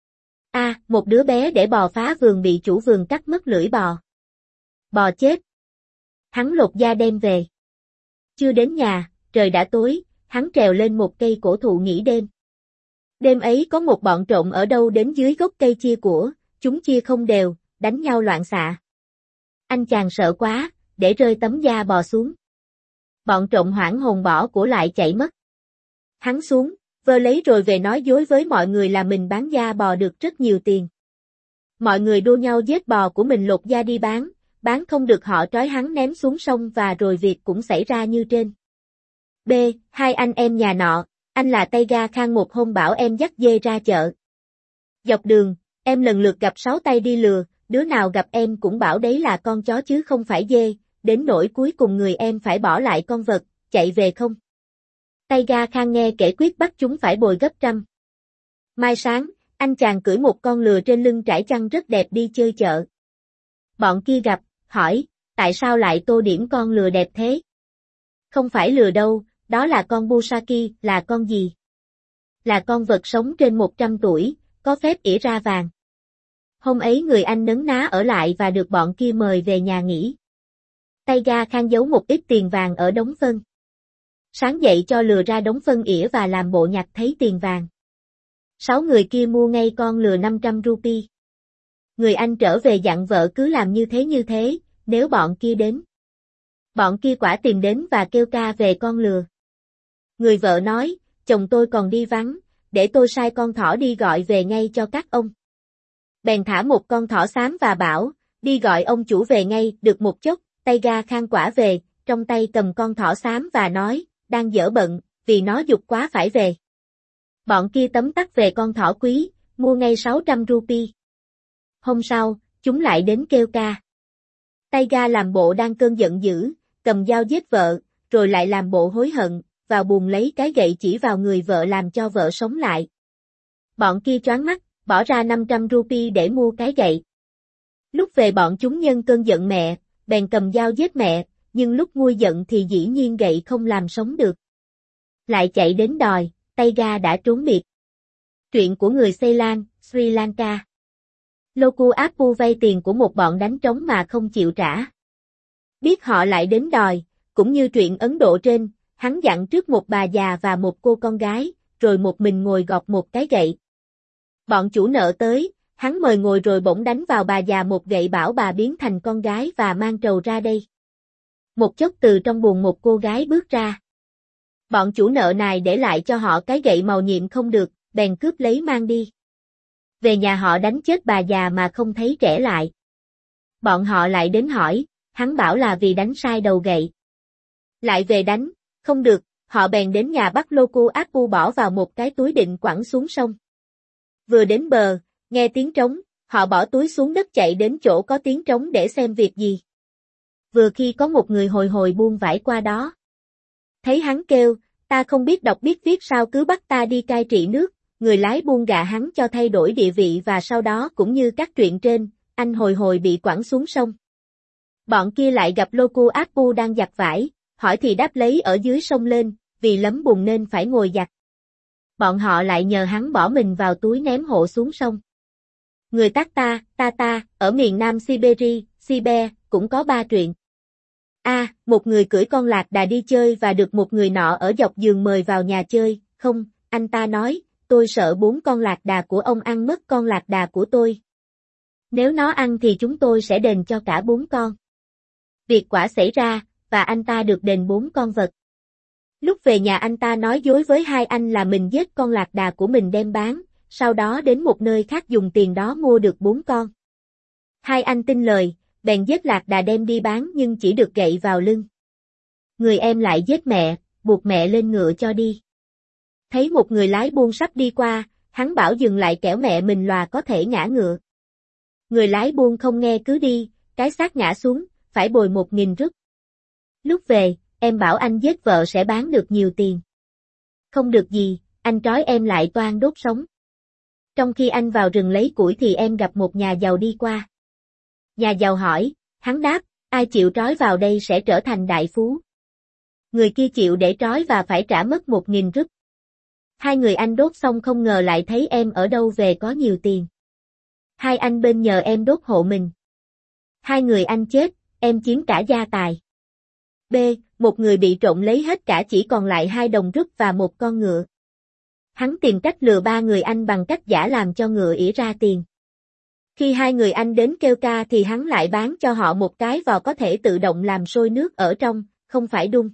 A: Một đứa bé để bò phá vườn bị chủ vườn cắt mất lưỡi bò. Bò chết. Hắn lột da đem về. Chưa đến nhà, trời đã tối, hắn trèo lên một cây cổ thụ nghỉ đêm. Đêm ấy có một bọn trộm ở đâu đến dưới gốc cây chia của, chúng chia không đều, đánh nhau loạn xạ. Anh chàng sợ quá, để rơi tấm da bò xuống. Bọn trộm hoảng hồn bỏ của lại chạy mất. Hắn xuống, vơ lấy rồi về nói dối với mọi người là mình bán da bò được rất nhiều tiền. Mọi người đua nhau giết bò của mình lột da đi bán không được họ trói hắn ném xuống sông và rồi việc cũng xảy ra như trên. B. 2 anh em nhà nọ, anh là Taiga Khan một hôm bảo em dắt dê ra chợ. Dọc đường, em lần lượt gặp 6 tay đi lừa, đứa nào gặp em cũng bảo đấy là con chó chứ không phải dê, đến nỗi cuối cùng người em phải bỏ lại con vật, chạy về không. Taiga Khan nghe kể quyết bắt chúng phải bồi gấp trăm. Mai sáng, anh chàng cưỡi một con lừa trên lưng trải chăn rất đẹp đi chơi chợ. Bọn kia gặp, hỏi, tại sao lại tô điểm con lừa đẹp thế? Không phải lừa đâu, đó là con Busaki, là con gì? Là con vật sống trên 100 tuổi, có phép ỉa ra vàng. Hôm ấy người anh nấn ná ở lại và được bọn kia mời về nhà nghỉ. Taiga Khan giấu một ít tiền vàng ở đống phân. Sáng dậy cho lừa ra đống phân ỉa và làm bộ nhặt thấy tiền vàng. 6 người kia mua ngay con lừa 500 rupee. Người anh trở về dặn vợ cứ làm như thế, nếu bọn kia đến. Bọn kia quả tìm đến và kêu ca về con lừa. Người vợ nói, chồng tôi còn đi vắng, để tôi sai con thỏ đi gọi về ngay cho các ông. Bèn thả một con thỏ xám và bảo, đi gọi ông chủ về ngay, được một chốc, Taiga Khan quả về, trong tay cầm con thỏ xám và nói, đang dở bận, vì nó giục quá phải về. Bọn kia tấm tắc về con thỏ quý, mua ngay 600 rupee. Hôm sau, chúng lại đến kêu ca. Taiga làm bộ đang cơn giận dữ, cầm dao giết vợ, rồi lại làm bộ hối hận, vào buồng lấy cái gậy chỉ vào người vợ làm cho vợ sống lại. Bọn kia choáng mắt, bỏ ra 500 rupee để mua cái gậy. Lúc về bọn chúng nhân cơn giận mẹ, bèn cầm dao giết mẹ, nhưng lúc nguôi giận thì dĩ nhiên gậy không làm sống được. Lại chạy đến đòi, Taiga đã trốn biệt. Truyện của người Ceylon, Sri Lanka. Loku Appu vay tiền của một bọn đánh trống mà không chịu trả. Biết họ lại đến đòi, cũng như truyện Ấn Độ trên, hắn dặn trước một bà già và một cô con gái, rồi một mình ngồi gọt một cái gậy. Bọn chủ nợ tới, hắn mời ngồi rồi bỗng đánh vào bà già một gậy bảo bà biến thành con gái và mang trầu ra đây. Một chốc từ trong buồng một cô gái bước ra. Bọn chủ nợ này để lại cho họ cái gậy màu nhiệm không được, bèn cướp lấy mang đi. Về nhà họ đánh chết bà già mà không thấy trẻ lại. Bọn họ lại đến hỏi, hắn bảo là vì đánh sai đầu gậy. Lại về đánh, không được, họ bèn đến nhà bắt Loku Appu bỏ vào một cái túi định quẳng xuống sông. Vừa đến bờ, nghe tiếng trống, họ bỏ túi xuống đất chạy đến chỗ có tiếng trống để xem việc gì. Vừa khi có một người hồi hồi buôn vải qua đó. Thấy hắn kêu, ta không biết đọc biết viết sao cứ bắt ta đi cai trị nước, người lái buôn gạ hắn cho thay đổi địa vị và sau đó cũng như các truyện trên, anh hồi hồi bị quẳng xuống sông. Bọn kia lại gặp Loku Appu đang giặt vải, hỏi thì đáp lấy ở dưới sông lên, vì lấm bùn nên phải ngồi giặt. Bọn họ lại nhờ hắn bỏ mình vào túi ném hộ xuống sông. Người Takta, ở miền Nam Siberia, cũng có 3 truyện. Một người cưỡi con lạc đà đi chơi và được một người nọ ở dọc giường mời vào nhà chơi, không, anh ta nói, tôi sợ 4 con lạc đà của ông ăn mất con lạc đà của tôi. Nếu nó ăn thì chúng tôi sẽ đền cho cả 4 con. Việc quả xảy ra, và anh ta được đền 4 con vật. Lúc về nhà anh ta nói dối với hai anh là mình giết con lạc đà của mình đem bán, sau đó đến một nơi khác dùng tiền đó mua được 4 con. Hai anh tin lời, bèn giết lạc đà đem đi bán nhưng chỉ được gậy vào lưng. Người em lại giết mẹ, buộc mẹ lên ngựa cho đi. Thấy một người lái buôn sắp đi qua, hắn bảo dừng lại kẻo mẹ mình lòa có thể ngã ngựa. Người lái buôn không nghe cứ đi, cái xác ngã xuống, phải bồi 1.000 rúp. Lúc về, em bảo anh giết vợ sẽ bán được nhiều tiền. Không được gì, anh trói em lại toan đốt sống. Trong khi anh vào rừng lấy củi thì em gặp một nhà giàu đi qua. Nhà giàu hỏi, hắn đáp, ai chịu trói vào đây sẽ trở thành đại phú. Người kia chịu để trói và phải trả mất 1.000 rúp. Hai người anh đốt xong không ngờ lại thấy em ở đâu về có nhiều tiền. Hai anh bên nhờ em đốt hộ mình. Hai người anh chết, em chiếm cả gia tài. B. Một người bị trộm lấy hết cả chỉ còn lại 2 đồng rúp và một con ngựa. Hắn tìm cách lừa 3 người anh bằng cách giả làm cho ngựa ỉa ra tiền. Khi 2 người anh đến kêu ca thì hắn lại bán cho họ một cái vò có thể tự động làm sôi nước ở trong, không phải đun.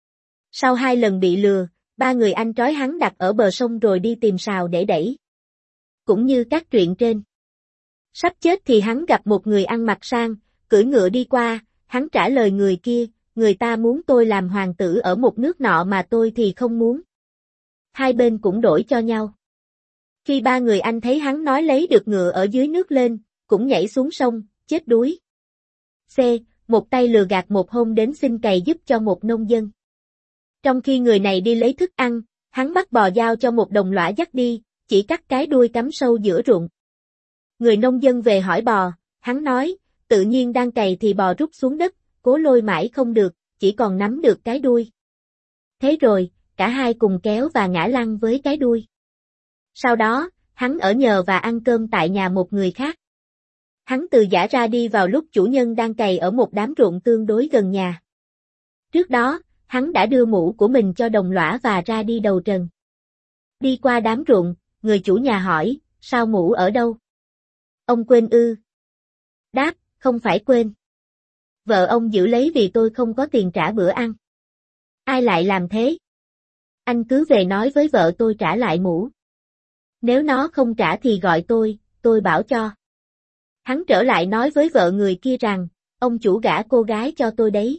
A: Sau 2 lần bị lừa, 3 người anh trói hắn đặt ở bờ sông rồi đi tìm sào để đẩy. Cũng như các truyện trên. Sắp chết thì hắn gặp một người ăn mặc sang, cưỡi ngựa đi qua, hắn trả lời người kia, người ta muốn tôi làm hoàng tử ở một nước nọ mà tôi thì không muốn. Hai bên cũng đổi cho nhau. Khi 3 người anh thấy hắn nói lấy được ngựa ở dưới nước lên, cũng nhảy xuống sông, chết đuối. C. Một tay lừa gạt một hôm đến xin cày giúp cho một nông dân. Trong khi người này đi lấy thức ăn, hắn bắt bò giao cho một đồng lõa dắt đi, chỉ cắt cái đuôi cắm sâu giữa ruộng. Người nông dân về hỏi bò, hắn nói, tự nhiên đang cày thì bò rút xuống đất, cố lôi mãi không được, chỉ còn nắm được cái đuôi. Thế rồi, cả hai cùng kéo và ngã lăn với cái đuôi. Sau đó, hắn ở nhờ và ăn cơm tại nhà một người khác. Hắn từ giã ra đi vào lúc chủ nhân đang cày ở một đám ruộng tương đối gần nhà. Trước đó, hắn đã đưa mũ của mình cho đồng lõa và ra đi đầu trần. Đi qua đám ruộng, người chủ nhà hỏi, sao mũ ở đâu? Ông quên ư? Đáp, không phải quên. Vợ ông giữ lấy vì tôi không có tiền trả bữa ăn. Ai lại làm thế? Anh cứ về nói với vợ tôi trả lại mũ. Nếu nó không trả thì gọi tôi bảo cho. Hắn trở lại nói với vợ người kia rằng, ông chủ gả cô gái cho tôi đấy.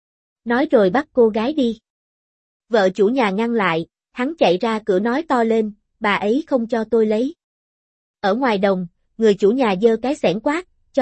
A: Nói rồi bắt cô gái đi. Vợ chủ nhà ngăn lại, hắn chạy ra cửa nói to lên, bà ấy không cho tôi lấy. Ở ngoài đồng, người chủ nhà giơ cái xẻng quát,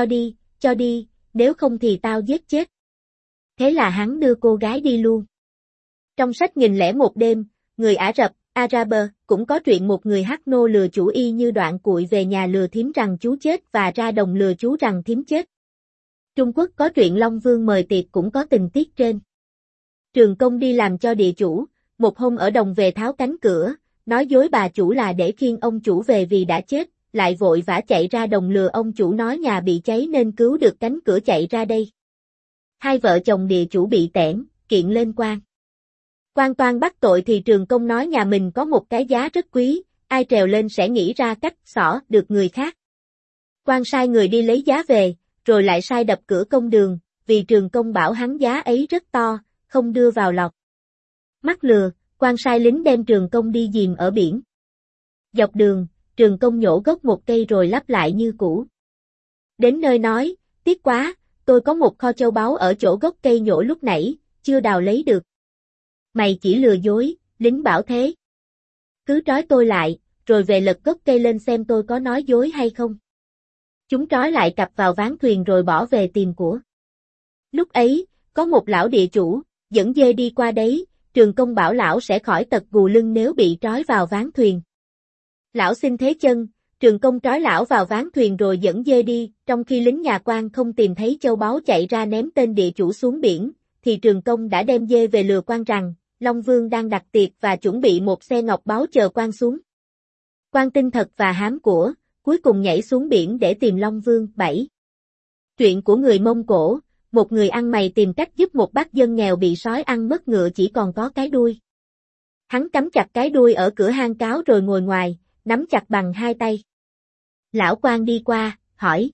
A: cho đi, nếu không thì tao giết chết. Thế là hắn đưa cô gái đi luôn. Trong sách 1001 đêm, người Ả Rập, Araber, cũng có truyện một người hắc nô lừa chủ y như đoạn cuội về nhà lừa thím rằng chú chết và ra đồng lừa chú rằng thím chết. Trung Quốc có truyện Long Vương mời tiệc cũng có tình tiết trên. Trường Công đi làm cho địa chủ, một hôm ở đồng về tháo cánh cửa, nói dối bà chủ là để khiêng ông chủ về vì đã chết, lại vội vã chạy ra đồng lừa ông chủ nói nhà bị cháy nên cứu được cánh cửa chạy ra đây. Hai vợ chồng địa chủ bị tẻn, kiện lên quan. Quan toan bắt tội thì Trường Công nói nhà mình có một cái giá rất quý, ai trèo lên sẽ nghĩ ra cách xỏ được người khác. Quan sai người đi lấy giá về, rồi lại sai đập cửa công đường, vì Trường Công bảo hắn giá ấy rất to, không đưa vào lọt. Mắc lừa, quan sai lính đem Trường Công đi dìm ở biển. Dọc đường, Trường Công nhổ gốc một cây rồi lắp lại như cũ. Đến nơi nói, tiếc quá, tôi có một kho châu báu ở chỗ gốc cây nhổ lúc nãy, chưa đào lấy được. Mày chỉ lừa dối, lính bảo thế. Cứ trói tôi lại, rồi về lật gốc cây lên xem tôi có nói dối hay không. Chúng trói lại cặp vào ván thuyền rồi bỏ về tìm của. Lúc ấy, có một lão địa chủ, dẫn dê đi qua đấy, Trường Công bảo lão sẽ khỏi tật gù lưng nếu bị trói vào ván thuyền. Lão xin thế chân, Trường Công trói lão vào ván thuyền rồi dẫn dê đi, trong khi lính nhà quan không tìm thấy châu báu chạy ra ném tên địa chủ xuống biển, thì Trường Công đã đem dê về lừa quan rằng, Long Vương đang đặt tiệc và chuẩn bị một xe ngọc báu chờ quan xuống. Quan tin thật và hám của, cuối cùng nhảy xuống biển để tìm Long Vương. 7. Chuyện của người Mông Cổ, một người ăn mày tìm cách giúp một bác dân nghèo bị sói ăn mất ngựa chỉ còn có cái đuôi. Hắn cắm chặt cái đuôi ở cửa hang cáo rồi ngồi ngoài, nắm chặt bằng hai tay. Lão quan đi qua, hỏi.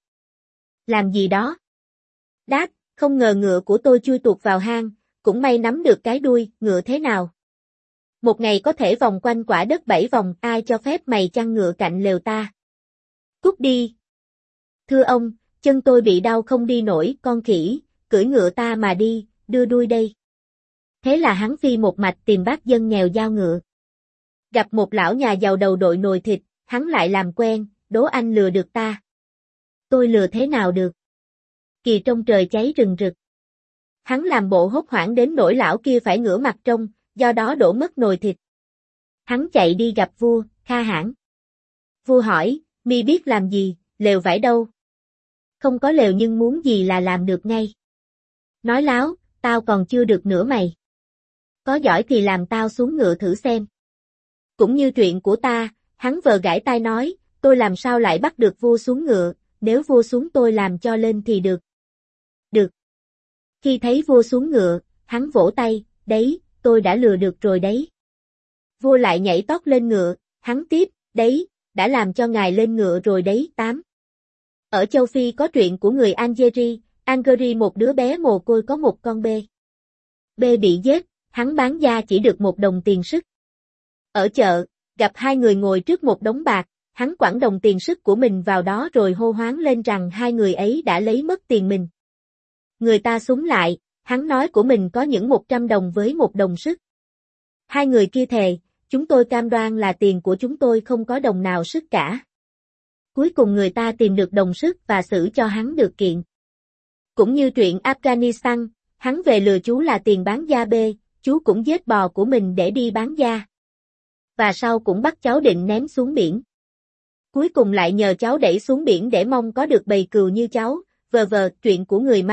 A: Làm gì đó? Đáp, không ngờ ngựa của tôi chui tuột vào hang, cũng may nắm được cái đuôi, ngựa thế nào? Một ngày có thể vòng quanh quả đất 7 vòng, ai cho phép mày chăn ngựa cạnh lều ta? Cút đi. Thưa ông, chân tôi bị đau không đi nổi, con khỉ, cưỡi ngựa ta mà đi, đưa đuôi đây. Thế là hắn phi một mạch tìm bác dân nghèo giao ngựa. Gặp một lão nhà giàu đầu đội nồi thịt, hắn lại làm quen, đố anh lừa được ta. Tôi lừa thế nào được? Kỳ trong trời cháy rừng rực. Hắn làm bộ hốt hoảng đến nỗi lão kia phải ngửa mặt trông, do đó đổ mất nồi thịt. Hắn chạy đi gặp vua, Kha Hãn. Vua hỏi, mi biết làm gì, lều vải đâu? Không có lều nhưng muốn gì là làm được ngay. Nói láo, tao còn chưa được nữa mày. Có giỏi thì làm tao xuống ngựa thử xem. Cũng như chuyện của ta, hắn vờ gãi tai nói, tôi làm sao lại bắt được vua xuống ngựa, nếu vua xuống tôi làm cho lên thì được. Được. Khi thấy vua xuống ngựa, hắn vỗ tay, đấy, tôi đã lừa được rồi đấy. Vua lại nhảy tót lên ngựa, hắn tiếp, đấy, đã làm cho ngài lên ngựa rồi đấy. 8. Ở châu Phi có chuyện của người Algeria, một đứa bé mồ côi có một con bê. Bê bị giết, hắn bán da chỉ được 1 đồng tiền sức. Ở chợ, gặp hai người ngồi trước một đống bạc, hắn quẳng đồng tiền sức của mình vào đó rồi hô hoán lên rằng hai người ấy đã lấy mất tiền mình. Người ta súng lại, hắn nói của mình có những 100 đồng với 1 đồng sức. Hai người kia thề, chúng tôi cam đoan là tiền của chúng tôi không có đồng nào sức cả. Cuối cùng người ta tìm được đồng sức và xử cho hắn được kiện. Cũng như chuyện Afghanistan, hắn về lừa chú là tiền bán da bê, chú cũng giết bò của mình để đi bán da. Và sau cũng bắt cháu định ném xuống biển. Cuối cùng lại nhờ cháu đẩy xuống biển để mong có được bầy cừu như cháu. Chuyện của người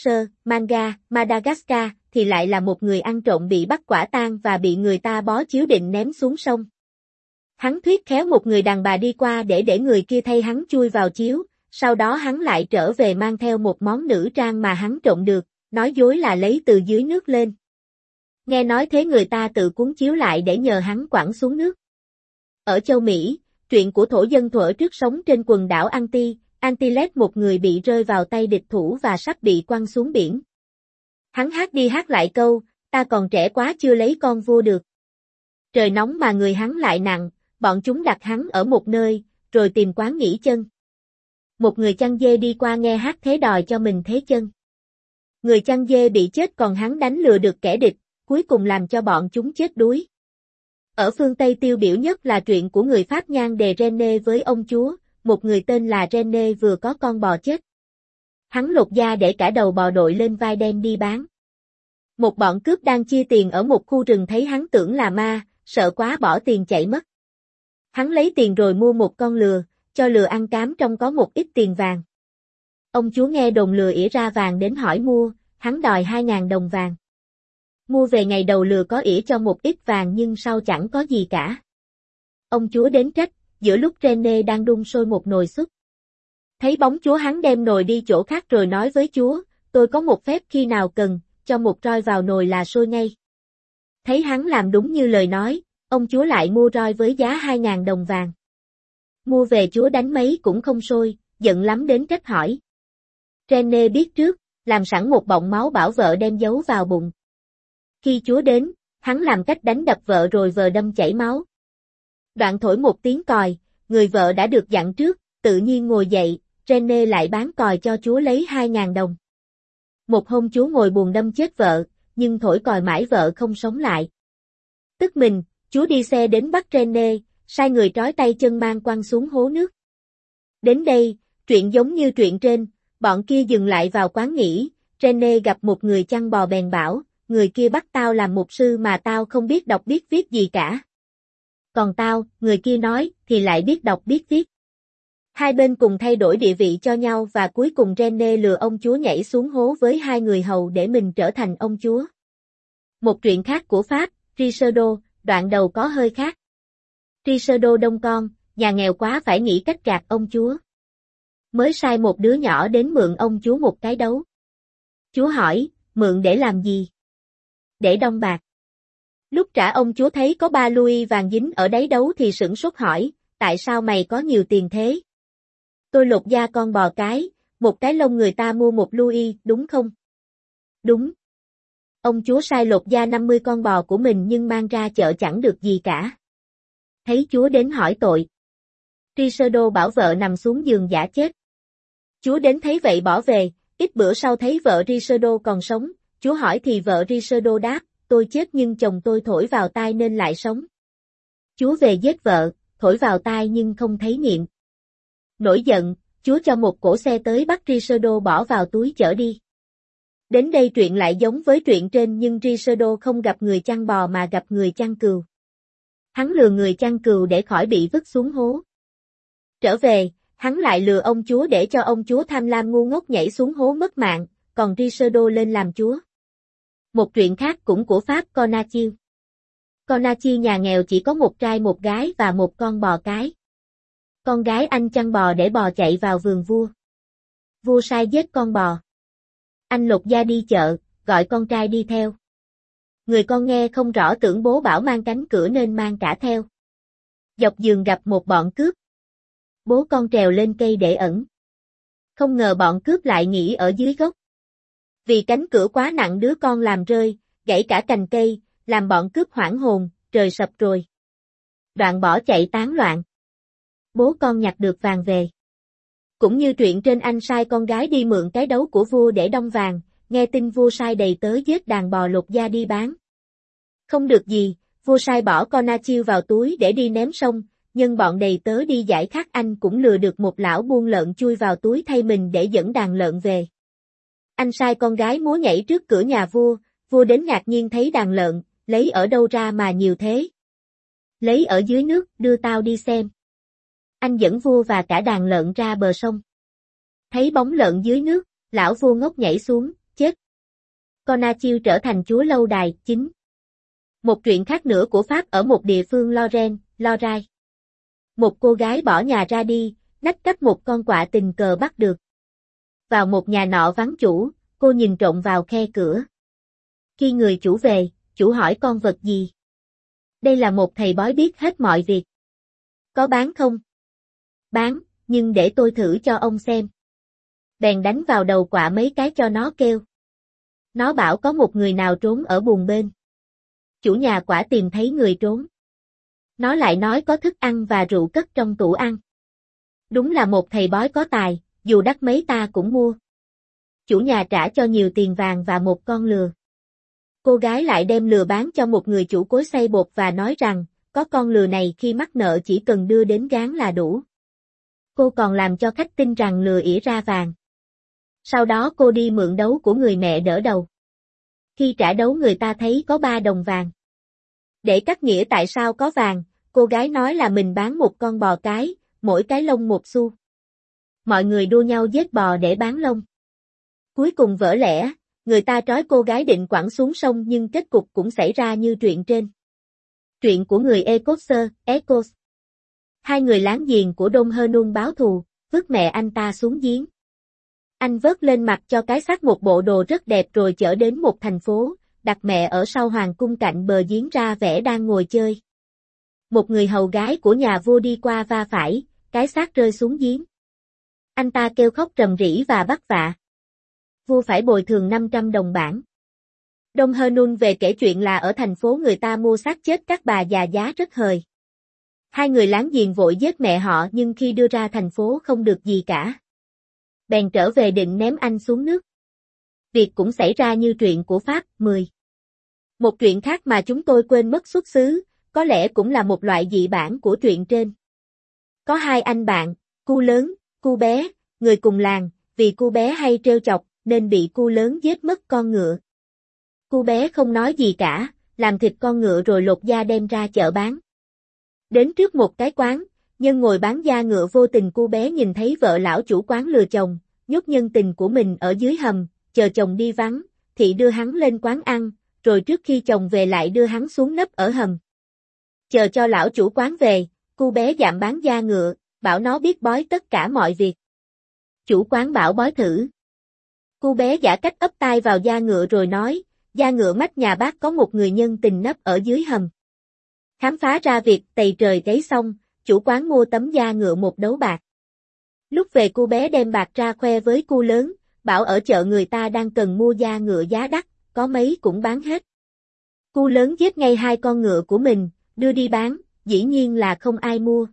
A: Madagascar, thì lại là một người ăn trộm bị bắt quả tang và bị người ta bó chiếu định ném xuống sông. Hắn thuyết khéo một người đàn bà đi qua để người kia thay hắn chui vào chiếu, sau đó hắn lại trở về mang theo một món nữ trang mà hắn trộm được, nói dối là lấy từ dưới nước lên. Nghe nói thế người ta tự cuốn chiếu lại để nhờ hắn quẳng xuống nước. Ở châu Mỹ, chuyện của thổ dân thuở trước sống trên quần đảo Antilles, một người bị rơi vào tay địch thủ và sắp bị quăng xuống biển. Hắn hát đi hát lại câu, ta còn trẻ quá chưa lấy con vua được. Trời nóng mà người hắn lại nặng, bọn chúng đặt hắn ở một nơi, rồi tìm quán nghỉ chân. Một người chăn dê đi qua nghe hát thế đòi cho mình thế chân. Người chăn dê bị chết còn hắn đánh lừa được kẻ địch, cuối cùng làm cho bọn chúng chết đuối. Ở phương Tây tiêu biểu nhất là chuyện của người Pháp Nhan de Rene với ông chúa, một người tên là Rene vừa có con bò chết. Hắn lột da để cả đầu bò đội lên vai đem đi bán. Một bọn cướp đang chia tiền ở một khu rừng thấy hắn tưởng là ma, sợ quá bỏ tiền chạy mất. Hắn lấy tiền rồi mua một con lừa, cho lừa ăn cám trong có một ít tiền vàng. Ông chúa nghe đồn lừa ỉa ra vàng đến hỏi mua, hắn đòi 2.000 đồng vàng. Mua về ngày đầu lừa có ỉa cho một ít vàng nhưng sau chẳng có gì cả. Ông chúa đến trách, giữa lúc Rene đang đun sôi một nồi súp. Thấy bóng chúa hắn đem nồi đi chỗ khác rồi nói với chúa, tôi có một phép khi nào cần, cho một roi vào nồi là sôi ngay. Thấy hắn làm đúng như lời nói, ông chúa lại mua roi với giá 2.000 đồng vàng. Mua về chúa đánh mấy cũng không sôi, giận lắm đến trách hỏi. Rene biết trước, làm sẵn một bọng máu bảo vợ đem giấu vào bụng. Khi chúa đến, hắn làm cách đánh đập vợ rồi vờ đâm chảy máu. Đoạn thổi một tiếng còi, người vợ đã được dặn trước, tự nhiên ngồi dậy, Rene lại bán còi cho chúa lấy 2.000 đồng. Một hôm chúa ngồi buồn đâm chết vợ, nhưng thổi còi mãi vợ không sống lại. Tức mình, chúa đi xe đến bắt Rene, sai người trói tay chân mang quăng xuống hố nước. Đến đây, chuyện giống như chuyện trên, bọn kia dừng lại vào quán nghỉ, Rene gặp một người chăn bò bèn bảo, người kia bắt tao làm mục sư mà tao không biết đọc biết viết gì cả. Còn tao, người kia nói, thì lại biết đọc biết viết. Hai bên cùng thay đổi địa vị cho nhau và cuối cùng Rene lừa ông chúa nhảy xuống hố với hai người hầu để mình trở thành ông chúa. Một truyện khác của Pháp, Richardot, đoạn đầu có hơi khác. Richardot đông con, nhà nghèo quá phải nghĩ cách gạt ông chúa. Mới sai một đứa nhỏ đến mượn ông chúa một cái đấu. Chúa hỏi, mượn để làm gì? Để đong bạc. Lúc trả ông chúa thấy có 3 louis vàng dính ở đáy đấu thì sửng sốt hỏi, tại sao mày có nhiều tiền thế? Tôi lột da con bò cái, một cái lông người ta mua 1 louis, đúng không? Đúng. Ông chúa sai lột da 50 con bò của mình nhưng mang ra chợ chẳng được gì cả. Thấy chúa đến hỏi tội. Richardot bảo vợ nằm xuống giường giả chết. Chúa đến thấy vậy bỏ về, ít bữa sau thấy vợ Richardot còn sống, chúa hỏi thì vợ Richardot đáp, tôi chết nhưng chồng tôi thổi vào tai nên lại sống. Chúa về giết vợ, thổi vào tai nhưng không thấy nghiệm. Nổi giận, chúa cho một cỗ xe tới bắt Richardot bỏ vào túi chở đi. Đến đây truyện lại giống với truyện trên nhưng Richardot không gặp người chăn bò mà gặp người chăn cừu. Hắn lừa người chăn cừu để khỏi bị vứt xuống hố. Trở về, hắn lại lừa ông chúa để cho ông chúa tham lam ngu ngốc nhảy xuống hố mất mạng, còn Richardot lên làm chúa. Một truyện khác cũng của Pháp Cornachil. Cornachil nhà nghèo chỉ có một trai một gái và một con bò cái. Con gái anh chăn bò để bò chạy vào vườn vua. Vua sai giết con bò. Anh lột da đi chợ, gọi con trai đi theo. Người con nghe không rõ tưởng bố bảo mang cánh cửa nên mang cả theo. Dọc đường gặp một bọn cướp. Bố con trèo lên cây để ẩn. Không ngờ bọn cướp lại nghỉ ở dưới gốc. Vì cánh cửa quá nặng đứa con làm rơi, gãy cả cành cây, làm bọn cướp hoảng hồn, trời sập rồi. Đoạn bỏ chạy tán loạn. Bố con nhặt được vàng về. Cũng như truyện trên anh sai con gái đi mượn cái đấu của vua để đong vàng, nghe tin vua sai đầy tớ giết đàn bò lột da đi bán. Không được gì, vua sai bỏ Cornachil vào túi để đi ném sông, nhưng bọn đầy tớ đi giải khát anh cũng lừa được một lão buôn lợn chui vào túi thay mình để dẫn đàn lợn về. Anh sai con gái múa nhảy trước cửa nhà vua, vua đến ngạc nhiên thấy đàn lợn, lấy ở đâu ra mà nhiều thế? Lấy ở dưới nước, đưa tao đi xem. Anh dẫn vua và cả đàn lợn ra bờ sông. Thấy bóng lợn dưới nước, lão vua ngốc nhảy xuống, chết. Cornachil trở thành chúa lâu đài, 9. Một truyện khác nữa của Pháp ở một địa phương Lorraine, Lorraine. Một cô gái bỏ nhà ra đi, nách cắp một con quạ tình cờ bắt được. Vào một nhà nọ vắng chủ, cô nhìn trộm vào khe cửa. Khi người chủ về, chủ hỏi con vật gì? Đây là một thầy bói biết hết mọi việc. Có bán không? Bán, nhưng để tôi thử cho ông xem. Bèn đánh vào đầu quạ mấy cái cho nó kêu. Nó bảo có một người nào trốn ở buồng bên. Chủ nhà quạ tìm thấy người trốn. Nó lại nói có thức ăn và rượu cất trong tủ ăn. Đúng là một thầy bói có tài, dù đắt mấy ta cũng mua. Chủ nhà trả cho nhiều tiền vàng và một con lừa. Cô gái lại đem lừa bán cho một người chủ cối xay bột và nói rằng, có con lừa này khi mắc nợ chỉ cần đưa đến gán là đủ. Cô còn làm cho khách tin rằng lừa ỉa ra vàng. Sau đó cô đi mượn đấu của người mẹ đỡ đầu. Khi trả đấu người ta thấy có 3 đồng vàng. Để cắt nghĩa tại sao có vàng, cô gái nói là mình bán một con bò cái, mỗi cái lông 1 xu. Mọi người đua nhau giết bò để bán lông. Cuối cùng vỡ lẽ, người ta trói cô gái định quẳng xuống sông nhưng kết cục cũng xảy ra như truyện trên. Truyện của người Écosse, Ecos. Hai người láng giềng của Dom Hernung báo thù, vứt mẹ anh ta xuống giếng. Anh vớt lên mặt cho cái xác một bộ đồ rất đẹp rồi chở đến một thành phố, đặt mẹ ở sau hoàng cung cạnh bờ giếng ra vẻ đang ngồi chơi. Một người hầu gái của nhà vua đi qua va phải, cái xác rơi xuống giếng. Anh ta kêu khóc rầm rĩ và bắt vạ. Vua phải bồi thường 500 đồng bảng. Đông Hơ Nun về kể chuyện là ở thành phố người ta mua xác chết các bà già giá rất hời. Hai người láng giềng vội giết mẹ họ nhưng khi đưa ra thành phố không được gì cả. Bèn trở về định ném anh xuống nước. Việc cũng xảy ra như truyện của Pháp 10. Một truyện khác mà chúng tôi quên mất xuất xứ, có lẽ cũng là một loại dị bản của truyện trên. Có hai anh bạn, cu lớn, cu bé, người cùng làng, vì cu bé hay trêu chọc nên bị cu lớn giết mất con ngựa. Cu bé không nói gì cả, làm thịt con ngựa rồi lột da đem ra chợ bán. Đến trước một cái quán, nhân ngồi bán da ngựa vô tình cu bé nhìn thấy vợ lão chủ quán lừa chồng, nhốt nhân tình của mình ở dưới hầm, chờ chồng đi vắng, thì đưa hắn lên quán ăn, rồi trước khi chồng về lại đưa hắn xuống nấp ở hầm. Chờ cho lão chủ quán về, cu bé dạm bán da ngựa, bảo nó biết bói tất cả mọi việc. Chủ quán bảo bói thử. Cu bé giả cách ấp tai vào da ngựa rồi nói, da ngựa mách nhà bác có một người nhân tình nấp ở dưới hầm. Khám phá ra việc tày trời gáy xong, chủ quán mua tấm da ngựa một đấu bạc. Lúc về cu bé đem bạc ra khoe với cu lớn, bảo ở chợ người ta đang cần mua da ngựa giá đắt, có mấy cũng bán hết. Cu lớn giết ngay hai con ngựa của mình, đưa đi bán, dĩ nhiên là không ai mua.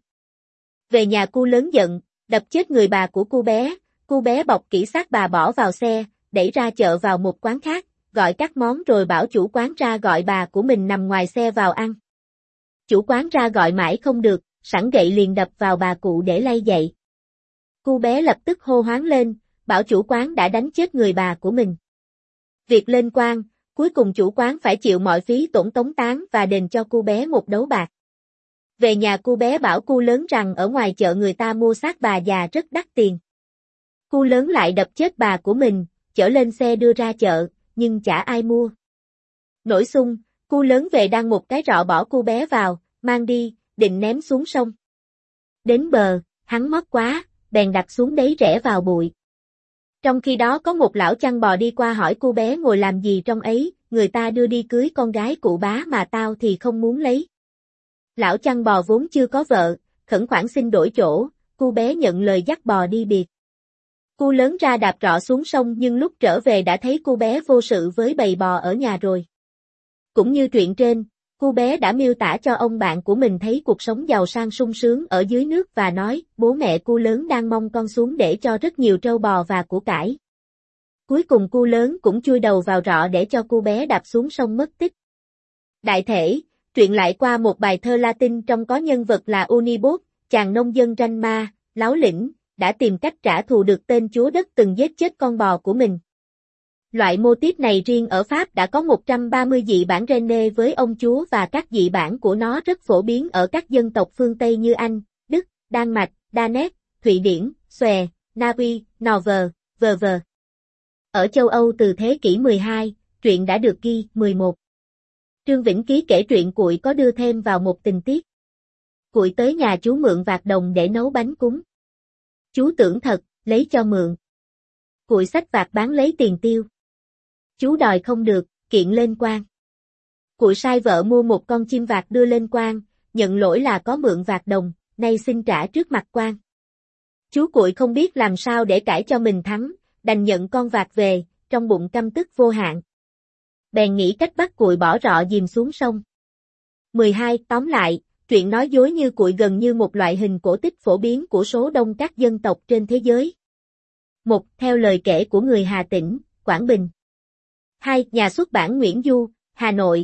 A: Về nhà cu lớn giận, đập chết người bà của cu bé bọc kỹ xác bà bỏ vào xe, đẩy ra chợ vào một quán khác, gọi các món rồi bảo chủ quán ra gọi bà của mình nằm ngoài xe vào ăn. Chủ quán ra gọi mãi không được, sẵn gậy liền đập vào bà cụ để lay dậy. Cu bé lập tức hô hoáng lên, bảo chủ quán đã đánh chết người bà của mình. Việc lên quan, cuối cùng chủ quán phải chịu mọi phí tổn tống tán và đền cho cu bé một đấu bạc. Về nhà cu bé bảo cu lớn rằng ở ngoài chợ người ta mua xác bà già rất đắt tiền. Cu lớn lại đập chết bà của mình, chở lên xe đưa ra chợ, nhưng chả ai mua. Nổi xung, cu lớn về đăng một cái rọ bỏ cu bé vào, mang đi, định ném xuống sông. Đến bờ, hắn mót quá, bèn đặt xuống đấy rẽ vào bụi. Trong khi đó có một lão chăn bò đi qua hỏi cu bé ngồi làm gì trong ấy, người ta đưa đi cưới con gái cụ bá mà tao thì không muốn lấy. Lão chăn bò vốn chưa có vợ, khẩn khoản xin đổi chỗ, cu bé nhận lời dắt bò đi biệt. Cu lớn ra đạp rọ xuống sông nhưng lúc trở về đã thấy cu bé vô sự với bầy bò ở nhà rồi. Cũng như truyện trên, cu bé đã miêu tả cho ông bạn của mình thấy cuộc sống giàu sang sung sướng ở dưới nước và nói, bố mẹ cu lớn đang mong con xuống để cho rất nhiều trâu bò và của cải. Cuối cùng cu lớn cũng chui đầu vào rọ để cho cu bé đạp xuống sông mất tích. Đại thể, truyện lại qua một bài thơ Latin trong có nhân vật là Unibot, chàng nông dân ranh ma, láo lĩnh, đã tìm cách trả thù được tên chúa đất từng giết chết con bò của mình. Loại mô típ này riêng ở Pháp đã có 130 dị bản Rene với ông chúa và các dị bản của nó rất phổ biến ở các dân tộc phương Tây như Anh, Đức, Đan Mạch, Danemark, Thụy Điển, Xòe, Na Uy, Norvège, v.v. Ở châu Âu từ thế kỷ 12, truyện đã được ghi 11. Trương Vĩnh Ký kể truyện Cuội có đưa thêm vào một tình tiết. Cuội tới nhà chú mượn vạc đồng để nấu bánh cúng. Chú tưởng thật, lấy cho mượn. Cuội xách vạc bán lấy tiền tiêu. Chú đòi không được, kiện lên quan. Cuội sai vợ mua một con chim vạc đưa lên quan, nhận lỗi là có mượn vạc đồng, nay xin trả trước mặt quan. Chú Cuội không biết làm sao để cãi cho mình thắng, đành nhận con vạc về, trong bụng căm tức vô hạn. Bèn nghĩ cách bắt Cuội bỏ rọ dìm xuống sông. 12. Tóm lại, truyện nói dối như Cuội gần như một loại hình cổ tích phổ biến của số đông các dân tộc trên thế giới. 1. Theo lời kể của người Hà Tĩnh, Quảng Bình. 2. Nhà xuất bản Nguyễn Du, Hà Nội,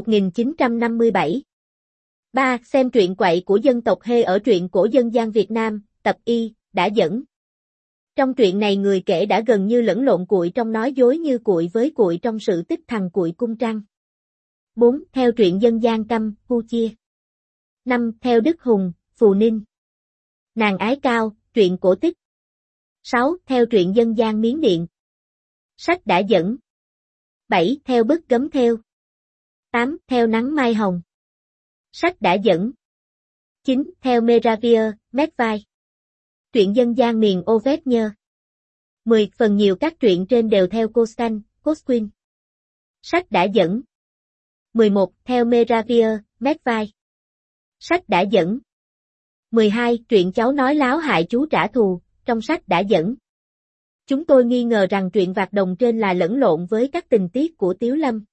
A: 1957. 3. Xem truyện quậy của dân tộc Hê ở truyện cổ dân gian Việt Nam, tập Y, đã dẫn. Trong truyện này người kể đã gần như lẫn lộn Cuội trong nói dối như Cuội với Cuội trong sự tích thằng Cuội cung trăng. 4. Theo truyện dân gian Campuchia. 5. Theo Đức Hùng, Phù Ninh. Nàng ái cao, truyện cổ tích. 6. Theo truyện dân gian Miến Điện. Sách đã dẫn. 7. Theo bức gấm theo. 8. Theo nắng mai hồng. Sách đã dẫn. 9. Theo Meravia, Medvai. Truyện dân gian miền Auvergne. 10. Phần nhiều các truyện trên đều theo Costan, Cosquin. Sách đã dẫn. 11. Theo Meravia, Medvai. Sách đã dẫn. 12. Truyện cháu nói láo hại chú trả thù, trong sách đã dẫn. Chúng tôi nghi ngờ rằng truyện Vạc Đồng trên là lẫn lộn với các tình tiết của Tiếu Lâm.